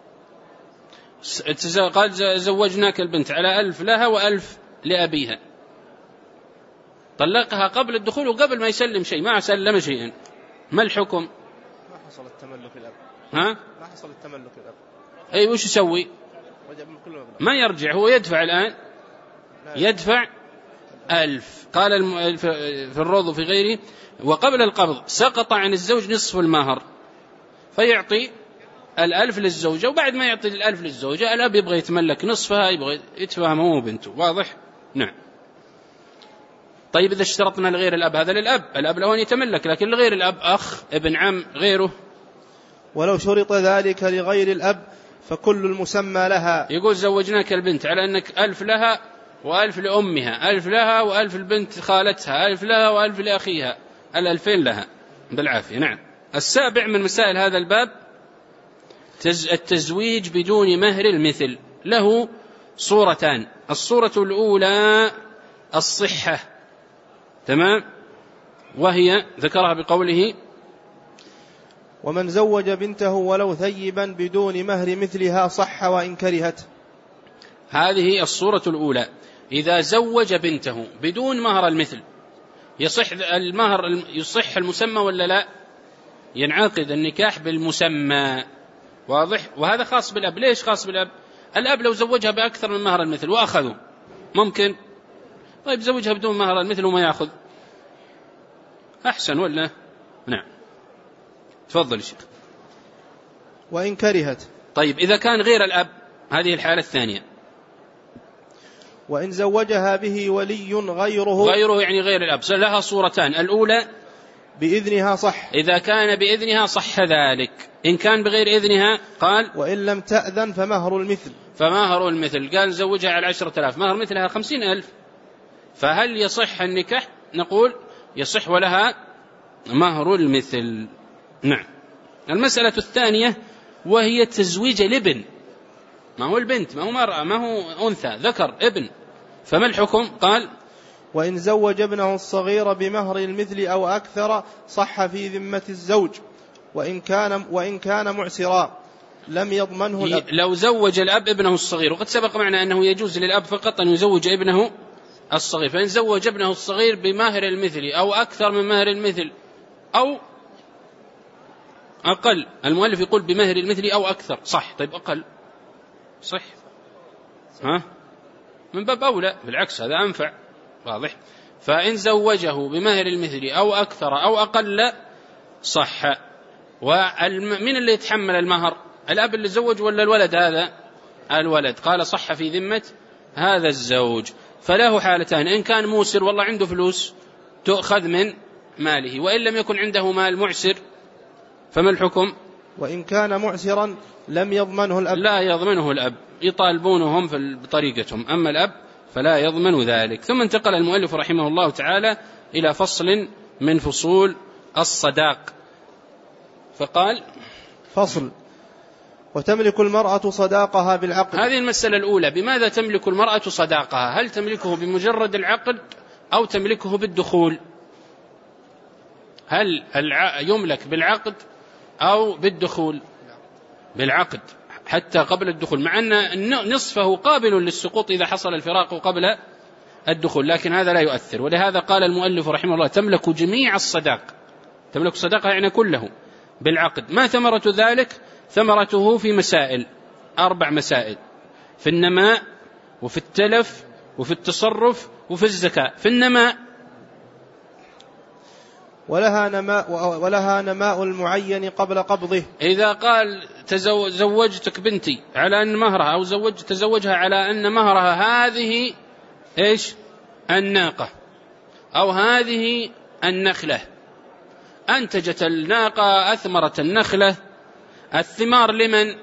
قال زوجناك البنت على 1000 لها و1000 لأبيها، طلقها قبل الدخول وقبل ما يسلم شيء، ما سلم شيئا، ما الحكم؟ ما حصل التملك الأب. ها؟ ما حصل التملك الأب. أي وش يسوي؟ ما يرجع، هو يدفع الآن، يدفع 1000. قال في الروض وفي غيره: وقبل القبض سقط عن الزوج نصف المهر، فيعطي 1000 للزوجة، وبعد ما يعطي 1000 للزوجة الأب يبغى يتملك نصفها، يبغى يتفاهم هو وبنته. واضح؟ نعم. طيب إذا اشترطنا لغير الأب، هذا للأب، الأب له أن يتملك، لكن لغير الأب أخ، ابن عم، غيره. ولو شرط ذلك لغير الأب فكل المسمى لها. يقول زوجناك البنت على أنك 1000 لها و1000 لأمها، 1000 لها و1000 البنت خالتها، 1000 لها و1000 لأخيها، 2000 لها بالعافية. نعم. السابع من مسائل هذا الباب التزويج بدون مهر المثل. له صورتان. الصورة الأولى الصحة، تمام، وهي ذكرها بقوله: ومن زوج بنته ولو ثيبا بدون مهر مثلها صح وإن كرهت. هذه الصورة الأولى. إذا زوج بنته بدون مهر المثل يصح المهر، يصح المسمى ولا لا؟ ينعقد النكاح بالمسمى. واضح؟ وهذا خاص بالأب. ليش خاص بالأب؟ الأب لو زوجها بأكثر من مهر المثل وأخذوا ممكن، طيب زوجها بدون مهر المثل وما يأخذ أحسن ولا؟ نعم. تفضل شيخ. وإن كرهت. طيب إذا كان غير الأب، هذه الحالة الثانية. وإن زوجها به ولي غيره يعني غير الأب. لها صورتان. الأولى بإذنها صح، إذا كان بإذنها صح ذلك. إن كان بغير إذنها قال: وإن لم تأذن فمهر المثل. فمهر المثل، قال زوجها على 10,000، مهر مثلها 50,000، فهل يصح النكاح؟ نقول يصح ولها مهر المثل. نعم. المسألة الثانية وهي تزويج الابن، ما هو البنت، ما هو مرأة، ما هو أنثى، ذكر ابن، فما الحكم؟ قال: وإن زوج ابنه الصغير بمهر المثل أو أكثر صح في ذمة الزوج، وإن كان معسرا لم يضمنه الأب. لو زوج الأب ابنه الصغير، وقد سبق معنا أنه يجوز للأب فقط أن يزوج ابنه الصغير، فإن زوج ابنه الصغير بمهر المثل أو أكثر من مهر المثل أو أقل، المؤلف يقول بمهر المثل أو أكثر، صح. طيب أقل صح، ها؟ من باب أولى، بالعكس هذا أنفع. واضح؟ فإن زوجه بمهر المثل أو أكثر أو أقل صح. ومن اللي يتحمل المهر؟ الأب اللي زوج ولا الولد؟ هذا الولد. قال: صح في ذمة هذا الزوج. فله حالتان: إن كان موسر والله عنده فلوس تؤخذ من ماله، وإن لم يكن عنده مال معسر فما الحكم؟ وإن كان معسرا لم يضمنه الأب. لا يضمنه الأب، يطالبونهم بطريقتهم، أما الأب فلا يضمن ذلك. ثم انتقل المؤلف رحمه الله تعالى إلى فصل من فصول الصداق، فقال: فصل: وتملك المرأة صداقها بالعقد. هذه المسألة الأولى، بماذا تملك المرأة صداقها؟ هل تملكه بمجرد العقد أو تملكه بالدخول؟ هل يملك بالعقد أو بالدخول؟ بالعقد حتى قبل الدخول، مع أن نصفه قابل للسقوط إذا حصل الفراق قبل الدخول، لكن هذا لا يؤثر. ولهذا قال المؤلف رحمه الله: تملك جميع الصداق، تملك الصداقة يعني كله بالعقد. ما ثمرة ذلك؟ ثمرته في مسائل، 4 مسائل: في النماء، وفي التلف، وفي التصرف، وفي الزكاة. في النماء: ولها نماء المعين قبل قبضه. إذا قال زوجتك بنتي على أن مهرها، أو تزوجها على أن مهرها هذه إيش؟ الناقة، أو هذه النخلة، أنتجت الناقة، أثمرت النخلة، الثمار لمن؟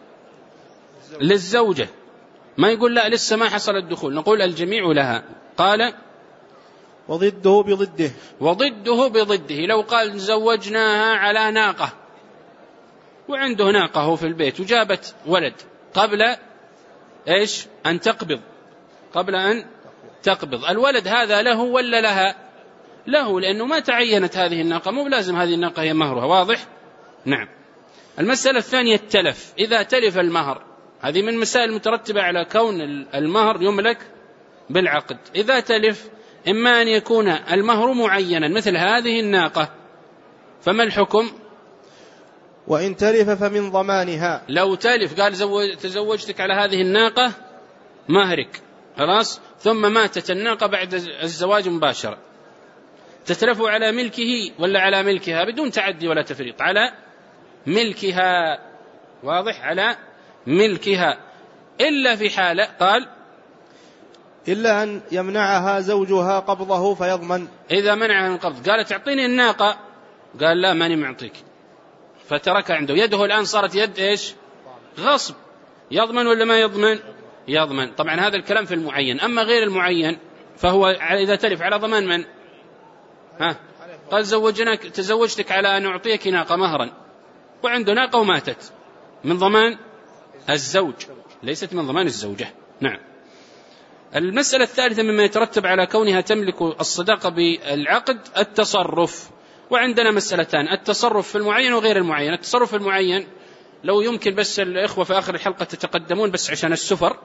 للزوجة. ما يقول لا لسه ما حصل الدخول، نقول الجميع لها. قال: وضده بضده. وضده بضده. لو قال زوجناها على ناقة، وعنده ناقة في البيت وجابت ولد قبل إيش؟ أن تقبض، قبل أن تقبض، الولد هذا له ولا لها؟ له، لأنه ما تعينت هذه الناقة، مو لازم هذه الناقة هي مهرها. واضح؟ نعم. المسألة الثانية: التلف. إذا تلف المهر، هذه من مسائل مترتبة على كون المهر يملك بالعقد. إذا تلف، إما أن يكون المهر معينا مثل هذه الناقة، فما الحكم؟ وإن تلف فمن ضمانها. لو تلف قال تزوجتك على هذه الناقة مهرك، خلاص، ثم ماتت الناقة بعد الزواج مباشرة، تتلف على ملكه ولا على ملكها؟ بدون تعدي ولا تفريط، على ملكها. واضح؟ على ملكها، إلا في حالة، قال: إلا أن يمنعها زوجها قبضه فيضمن. إذا منعها من قبض، قالت اعطيني الناقة، قال لا ماني معطيك، فتركها عنده، يده الآن صارت يد إيش؟ غصب. يضمن ولا ما يضمن؟ يضمن. طبعا هذا الكلام في المعين. أما غير المعين فهو إذا تلف على ضمان من؟ قال تزوجتك على أن أعطيك ناقة مهرا، وعنده ناقة وماتت، من ضمان الزوج، ليست من ضمان الزوجة. نعم. المسألة الثالثة مما يترتب على كونها تملك الصداقة بالعقد: التصرف. وعندنا مسألتان: التصرف في المعين وغير المعين. التصرف في المعين، لو يمكن بس الإخوة في آخر الحلقة تتقدمون بس عشان السفر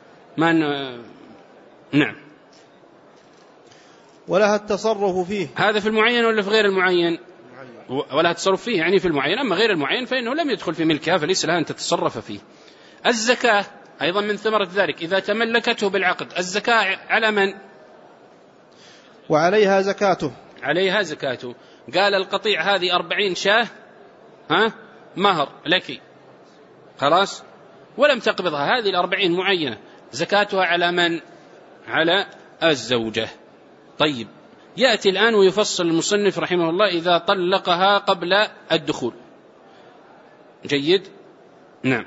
نعم. ولها التصرف فيه. هذا في المعين ولا في غير المعين؟ ولها التصرف فيه يعني في المعين. أما غير المعين فإنه لم يدخل في ملكها، فليس لها أن تتصرف فيه. الزكاة أيضا من ثمرة ذلك، إذا تملكته بالعقد. الزكاة على من؟ وعليها زكاته. عليها زكاته. قال القطيع هذه 40 شاة مهر لك، خلاص، ولم تقبضها، هذه 40 معينة، زكاتها على من؟ على الزوجة. طيب، يأتي الآن ويفصل المصنف رحمه الله: إذا طلقها قبل الدخول. جيد؟ نعم.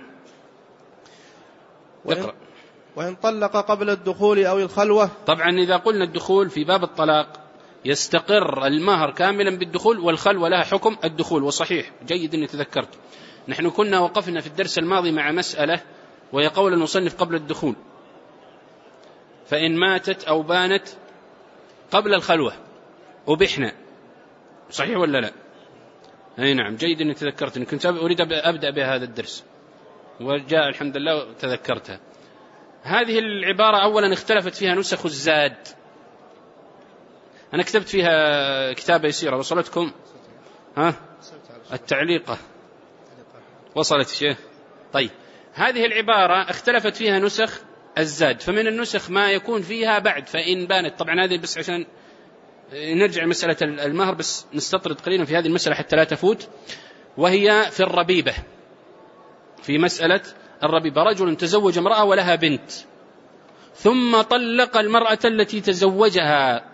وإن طلق قبل الدخول أو الخلوة. طبعا إذا قلنا الدخول في باب الطلاق يستقر المهر كاملا بالدخول، والخلوة لها حكم الدخول. وصحيح، جيد أني تذكرت، نحن كنا وقفنا في الدرس الماضي مع مسألة، وهي قول المصنف: قبل الدخول، فإن ماتت أو بانت قبل الخلوة أبحنا. صحيح ولا لا؟ أي نعم، جيد أني تذكرت، أني كنت أريد أبدأ بهذا الدرس وجاء الحمد لله تذكرتها. هذه العبارة أولا اختلفت فيها نسخ الزاد، أنا كتبت فيها كتابة يسيرة، وصلتكم التعليقة؟ وصلت شيء؟ طيب، هذه العبارة اختلفت فيها نسخ الزاد، فمن النسخ ما يكون فيها بعد فإن بانت. طبعا هذه بس عشان نرجع مسألة المهر، بس نستطرد قليلا في هذه المسألة حتى لا تفوت، وهي في الربيبة. في مسألة الربيبة، رجل تزوج امرأة ولها بنت، ثم طلق المرأة التي تزوجها،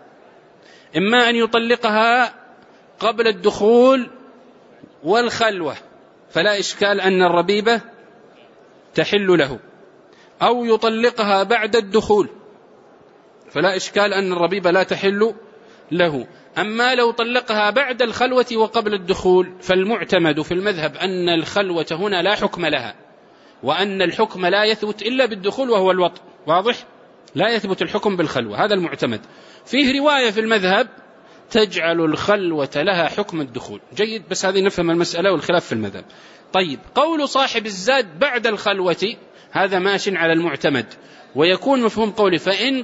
إما أن يطلقها قبل الدخول والخلوة، فلا إشكال أن الربيبة تحل له، أو يطلقها بعد الدخول فلا إشكال أن الربيبة لا تحل له. أما لو طلقها بعد الخلوة وقبل الدخول فالمعتمد في المذهب أن الخلوة هنا لا حكم لها، وأن الحكم لا يثبت إلا بالدخول وهو الوطء. واضح؟ لا يثبت الحكم بالخلوة، هذا المعتمد. فيه رواية في المذهب تجعل الخلوة لها حكم الدخول. جيد، بس هذه نفهم المسألة والخلاف في المذهب. طيب، قول صاحب الزاد بعد الخلوة هذا ماش على المعتمد، ويكون مفهوم قولي فإن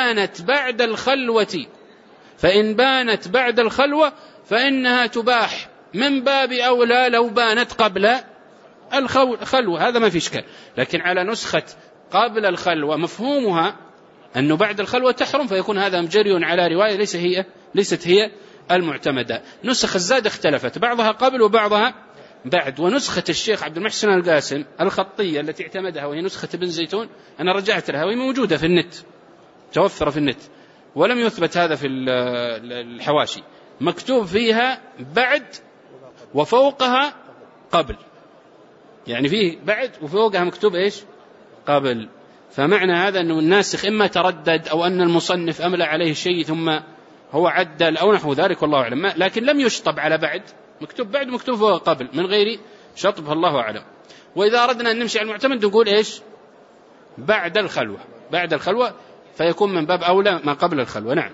بانت بعد الخلوة فإنها تباح من باب أولى لو بانت قبل الخلوة، هذا ما في إشكال. لكن على نسخة قبل الخلوة مفهومها أنه بعد الخلوة تحرم، فيكون هذا مجري على رواية ليست هي المعتمدة. نسخ الزاد اختلفت، بعضها قبل وبعضها بعد. ونسخة الشيخ عبد المحسن القاسم الخطية التي اعتمدها وهي نسخة ابن زيتون أنا رجعت لها وهي موجودة في النت، توفر في النت، ولم يثبت هذا في الحواشي، مكتوب فيها بعد وفوقها قبل، يعني فيه بعد وفوقها مكتوب إيش؟ قبل. فمعنى هذا أنه الناسخ إما تردد أو أن المصنف أملى عليه شيء ثم هو عدل أو نحو ذلك، والله أعلم. لكن لم يشطب على بعد، مكتوب بعد مكتوب فوق قبل من غير شطب، الله أعلم. وإذا أردنا أن نمشي على المعتمد نقول إيش؟ بعد الخلوة فيكون من باب أولى ما قبل الخلوة. نعم.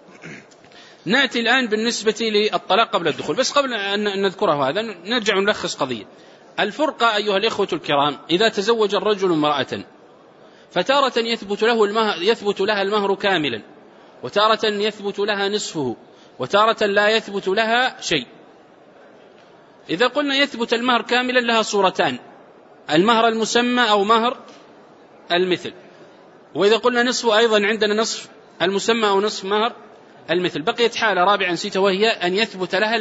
نأتي الآن بالنسبة للطلاق قبل الدخول، بس قبل أن نذكره هذا نرجع نلخص قضية الفرقة. أيها الإخوة الكرام، إذا تزوج الرجل امرأة فتارة يثبت لها المهر كاملا، وتارة يثبت لها نصفه، وتارة لا يثبت لها شيء. إذا قلنا يثبت المهر كاملا لها صورتان: المهر المسمى أو مهر المثل. وإذا قلنا نصفه أيضا عندنا نصف المسمى أو نصف مهر المثل. بقيت حالة رابعة نسيتها، وهي أن يثبت لها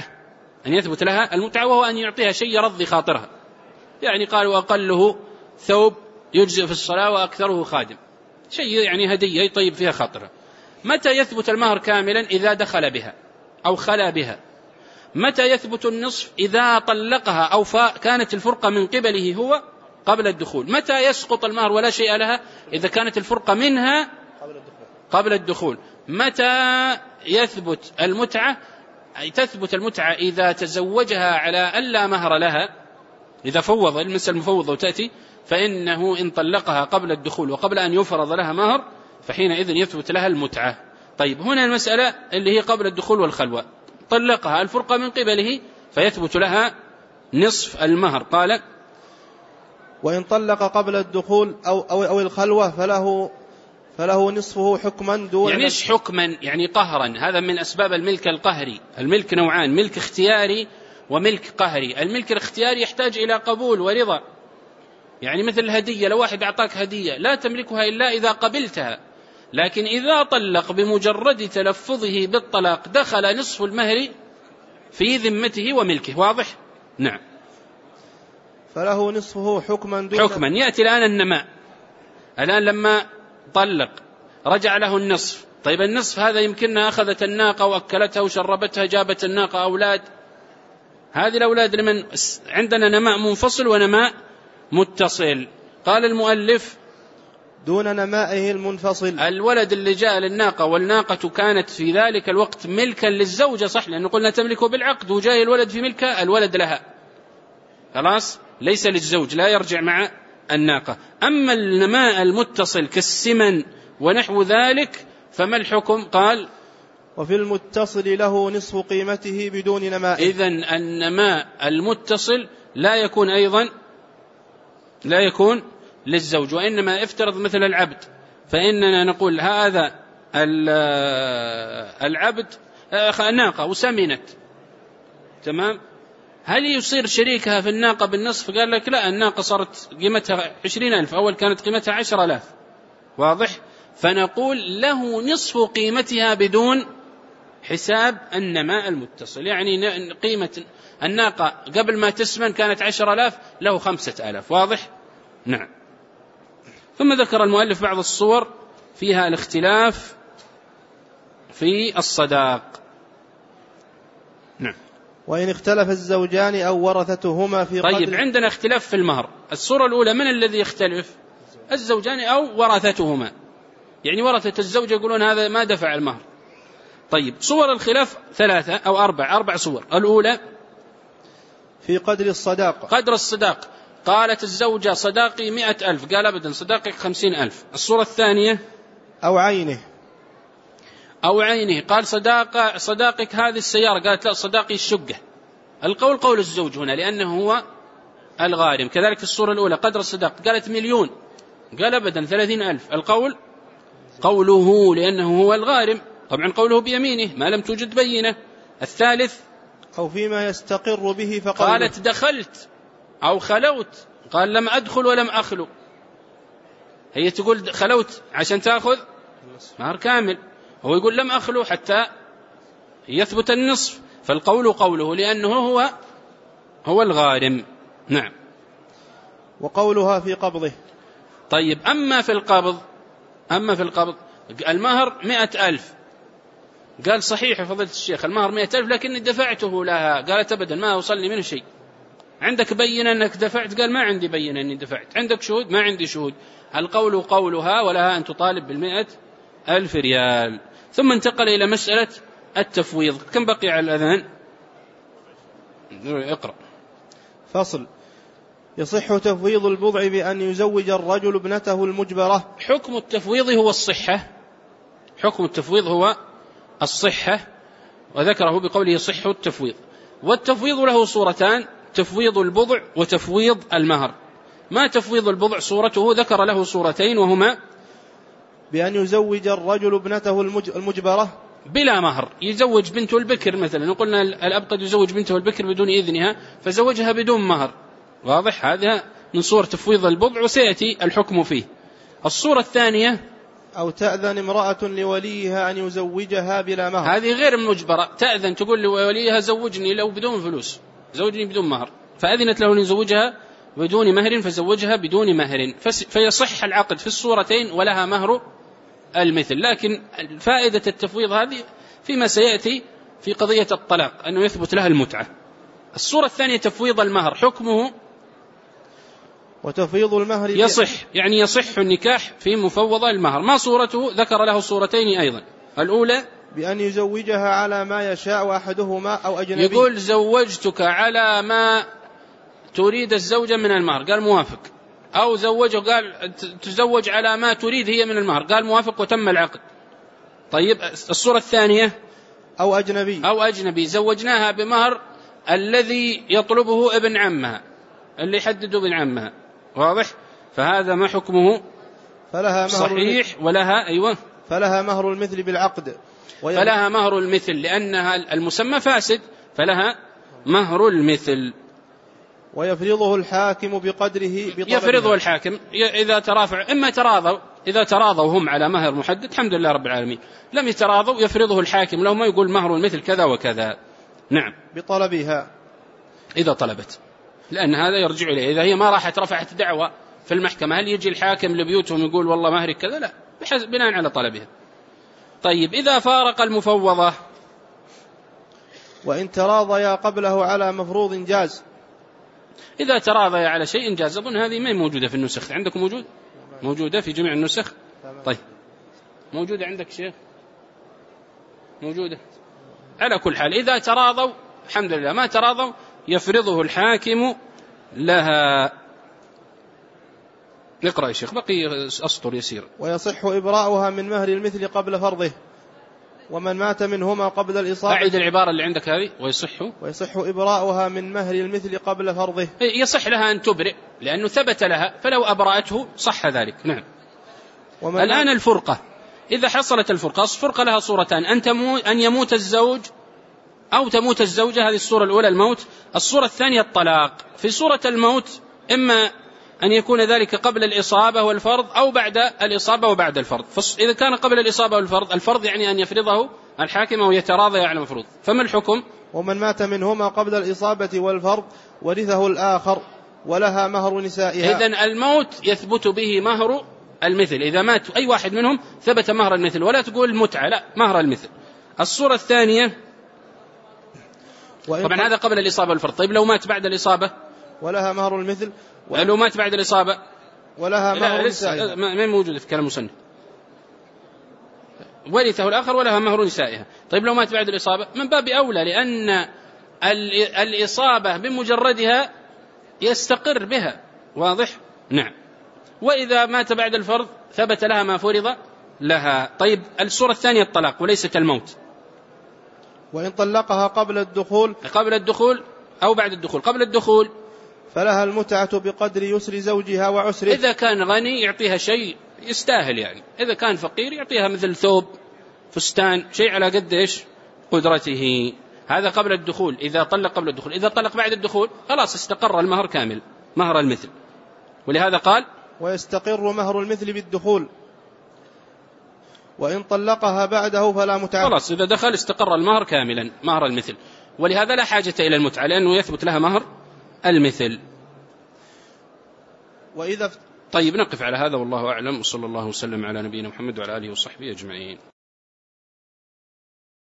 المتعة، وهو أن يعطيها شيء يرضي خاطرها. يعني قالوا أقله ثوب يجزئ في الصلاة وأكثره خادم، شيء يعني هدية يطيب فيها خاطرها. متى يثبت المهر كاملا؟ إذا دخل بها أو خلا بها. متى يثبت النصف؟ إذا طلقها أو كانت الفرقة من قبله هو قبل الدخول. متى يسقط المهر ولا شيء لها؟ إذا كانت الفرقة منها قبل الدخول. متى يثبت المتعة؟ تثبت المتعة إذا تزوجها على أن لا مهر لها، إذا فوض المسألة المفوضة وتأتي، فإنه إن طلقها قبل الدخول وقبل أن يفرض لها مهر فحينئذ يثبت لها المتعة. طيب، هنا المسألة اللي هي قبل الدخول والخلوة، طلقها الفرقة من قبله فيثبت لها نصف المهر. قال: وإن طلق قبل الدخول أو الخلوة فله نصفه حكما دون. يعني إيش حكما؟ يعني قهرا. هذا من أسباب الملك القهري. الملك نوعان: ملك اختياري وملك قهري. الملك الاختياري يحتاج إلى قبول ورضا، يعني مثل الهدية، لو واحد أعطاك هدية لا تملكها إلا إذا قبلتها. لكن إذا طلق بمجرد تلفظه بالطلاق دخل نصف المهر في ذمته وملكه. واضح؟ نعم. فله نصفه حكما دون. حكما. يأتي الآن النماء. الآن لما طلق رجع له النصف. طيب، النصف هذا يمكنها أخذت الناقة وأكلتها وشربتها، جابت الناقة أولاد. هذه الأولاد لمن؟ عندنا نماء منفصل ونماء متصل. قال المؤلف: دون نمائه المنفصل. الولد اللي جاء للناقة والناقة كانت في ذلك الوقت ملكا للزوجة، صح، لأنه قلنا تملكه بالعقد، وجاء الولد في ملكه، الولد لها خلاص، ليس للزوج، لا يرجع مع الناقة. أما النماء المتصل كالسمن ونحو ذلك فما الحكم؟ قال: وفي المتصل له نصف قيمته بدون نماء. إذن النماء المتصل لا يكون للزوج، وإنما افترض مثل العبد، فإننا نقول هذا العبد ناقة وسمنت، تمام، هل يصير شريكها في الناقة بالنصف؟ قال لك لا، الناقة صارت قيمتها 20,000، أول كانت قيمتها 10,000. واضح؟ فنقول له نصف قيمتها بدون حساب النماء المتصل. يعني قيمة الناقة قبل ما تسمن كانت 10,000، له 5,000. واضح؟ نعم. ثم ذكر المؤلف بعض الصور فيها الاختلاف في الصداق. نعم. وإن اختلف الزوجان أو ورثتهما في قدر. طيب عندنا اختلاف في المهر. الصورة الأولى من الذي يختلف؟ الزوجان أو ورثتهما، يعني ورثة الزوج يقولون هذا ما دفع المهر. طيب صور الخلاف 3 أو 4 صور. الأولى في قدر الصداق. قدر الصداق، قالت الزوجة صداقي 100,000، قال أبدا صداقك 50,000. الصورة الثانية أو عينه. أو عينه، قال صداقك هذه السيارة، قالت لا صداقي الشقة. القول قول الزوج هنا لأنه هو الغارم. كذلك في الصورة الأولى قدر الصداق، قالت 1,000,000، قال أبدا 30,000. القول قوله لأنه هو الغارم، طبعا قوله بيمينه ما لم توجد بينة. الثالث أو فيما يستقر به فقال. قالت دخلت أو خلوت، قال لم أدخل ولم أخلو. هي تقول خلوت عشان تأخذ مهر كامل، هو يقول لم أخلو حتى يثبت النصف. فالقول قوله لأنه هو الغارم. نعم. وقولها في قبضه. طيب أما في القبض المهر 100,000، قال صحيح يا فضيلة الشيخ المهر 100,000 لكني دفعته لها، قالت أبدا ما وصلني منه شيء. عندك بينة أنك دفعت؟ قال ما عندي بينة أني دفعت. عندك شهود؟ ما عندي شهود. القول قولها ولها أن تطالب ب100,000 ريال. ثم انتقل إلى مسألة التفويض. كم بقي على الأذان؟ اقرأ. فصل. يصح تفويض البضع بأن يزوج الرجل ابنته المجبرة. حكم التفويض هو الصحة. حكم التفويض هو الصحة، وذكره بقوله يصح التفويض. والتفويض له صورتان: تفويض البضع وتفويض المهر. ما تفويض البضع صورته ذكر له صورتين، وهما بأن يزوج الرجل ابنته المجبرة بلا مهر، يزوج بنته البكر مثلا. قلنا الأب قد يزوج بنته البكر بدون إذنها فزوجها بدون مهر، واضح؟ هذا من صور تفويض البضع وسيأتي الحكم فيه. الصورة الثانية أو تأذن امرأة لوليها أن يزوجها بلا مهر. هذه غير المجبرة، تأذن تقول لوليها زوجني لو بدون فلوس، زوجني بدون مهر، فأذنت له أن يزوجها بدون مهر فزوجها بدون مهر، فيصح العقد في الصورتين ولها مهر المثل. لكن فائدة التفويض هذه فيما سيأتي في قضية الطلاق أنه يثبت لها المتعة. الصورة الثانية تفويض المهر، حكمه وتفويض المهر يصح، يعني يصح النكاح في مفوضة المهر. ما صورته؟ ذكر له صورتين أيضا. الأولى بأن يزوجها على ما يشاء أحدهما أو أجنبي. يقول زوجتك على ما تريد الزوجة من المهر، قال موافق. أو زوجه قال تزوج على ما تريد هي من المهر، قال موافق وتم العقد. طيب الصورة الثانية أو أجنبي زوجناها بمهر الذي يطلبه ابن عمها، اللي يحدده ابن عمها، واضح؟ فهذا ما حكمه؟ فلها مهر صحيح ولها فلها مهر المثل بالعقد. فلها مهر المثل لأنها المسمى فاسد، فلها مهر المثل. ويفرضه الحاكم بقدره بطلبها. يفرضه الحاكم إذا ترافع، إما تراضوا، إذا تراضوا هم على مهر محدد الحمد لله رب العالمين، لم يتراضوا يفرضه الحاكم لهم، يقول مهر المثل كذا وكذا. نعم. بطلبها إذا طلبت، لأن هذا يرجع إليه. إذا هي ما راحت رفعت دعوة في المحكمة، هل يجي الحاكم لبيوتهم يقول والله مهرك كذا؟ لا، بناء على طلبها. طيب إذا فارق المفوضة وإن تراضيا قبله على مفروض جاز. إذا تراضيا على شيء جاز. أظن هذه ما موجودة في النسخ. عندكم موجودة في جميع النسخ؟ طيب موجودة عندك شيخ؟ موجودة. على كل حال إذا تراضوا الحمد لله، ما تراضوا يفرضه الحاكم لها. نقرأ يا شيخ، بقي أسطر يسير. ويصح إبراؤها من مهر المثل قبل فرضه، ومن مات منهما قبل الإصابة. أعيد العبارة اللي عندك هذه. ويصح إبراؤها من مهر المثل قبل فرضه. يصح لها أن تبرئ لأنه ثبت لها، فلو أبرأته صح ذلك. نعم. الآن الفرقة، إذا حصلت الفرقة لها صورتان: أن يموت الزوج أو تموت الزوجة، هذه الصورة الأولى الموت. الصورة الثانية الطلاق. في صورة الموت إما أن يكون ذلك قبل الإصابة والفرض أو بعد الإصابة وبعد الفرض. إذا كان قبل الإصابة والفرض، الفرض يعني أن يفرضه الحاكم ويتراضى على المفروض. فما الحكم؟ ومن مات منهما قبل الإصابة والفرض ورثه الآخر ولها مهر نسائها. إذن الموت يثبت به مهر المثل. إذا مات أي واحد منهم ثبت مهر المثل، ولا تقول متعة، لا، مهر المثل. الصورة الثانية طبعا هذا قبل الإصابة والفرض. طيب لو مات بعد الإصابة ولها مهر المثل. لو مات بعد الإصابة ولها مهر نسائها. ما موجود في كلام المصنف. ورثه الآخر ولها مهر نسائها. طيب لو مات بعد الإصابة من باب أولى، لأن الإصابة بمجردها يستقر بها. واضح؟ نعم. وإذا مات بعد الفرض ثبت لها ما فرض لها. طيب الصورة الثانية الطلاق وليست الموت. وإن طلقها قبل الدخول أو بعد الدخول. قبل الدخول فلها المتعة بقدر يسر زوجها وعسره. إذا كان غني يعطيها شيء يستاهل يعني، إذا كان فقير يعطيها مثل ثوب فستان شيء على قد إيش قدرته. هذا قبل الدخول إذا طلق قبل الدخول. إذا طلق بعد الدخول خلاص استقر المهر كامل، مهر المثل. ولهذا قال ويستقر مهر المثل بالدخول. وإن طلقها بعده فلا متعة. خلاص إذا دخل استقر المهر كاملا، مهر المثل. ولهذا لا حاجة إلى المتعة لأنه يثبت لها مهر المثل. طيب نقف على هذا والله أعلم، وصلى الله وسلم على نبينا محمد وعلى آله وصحبه أجمعين.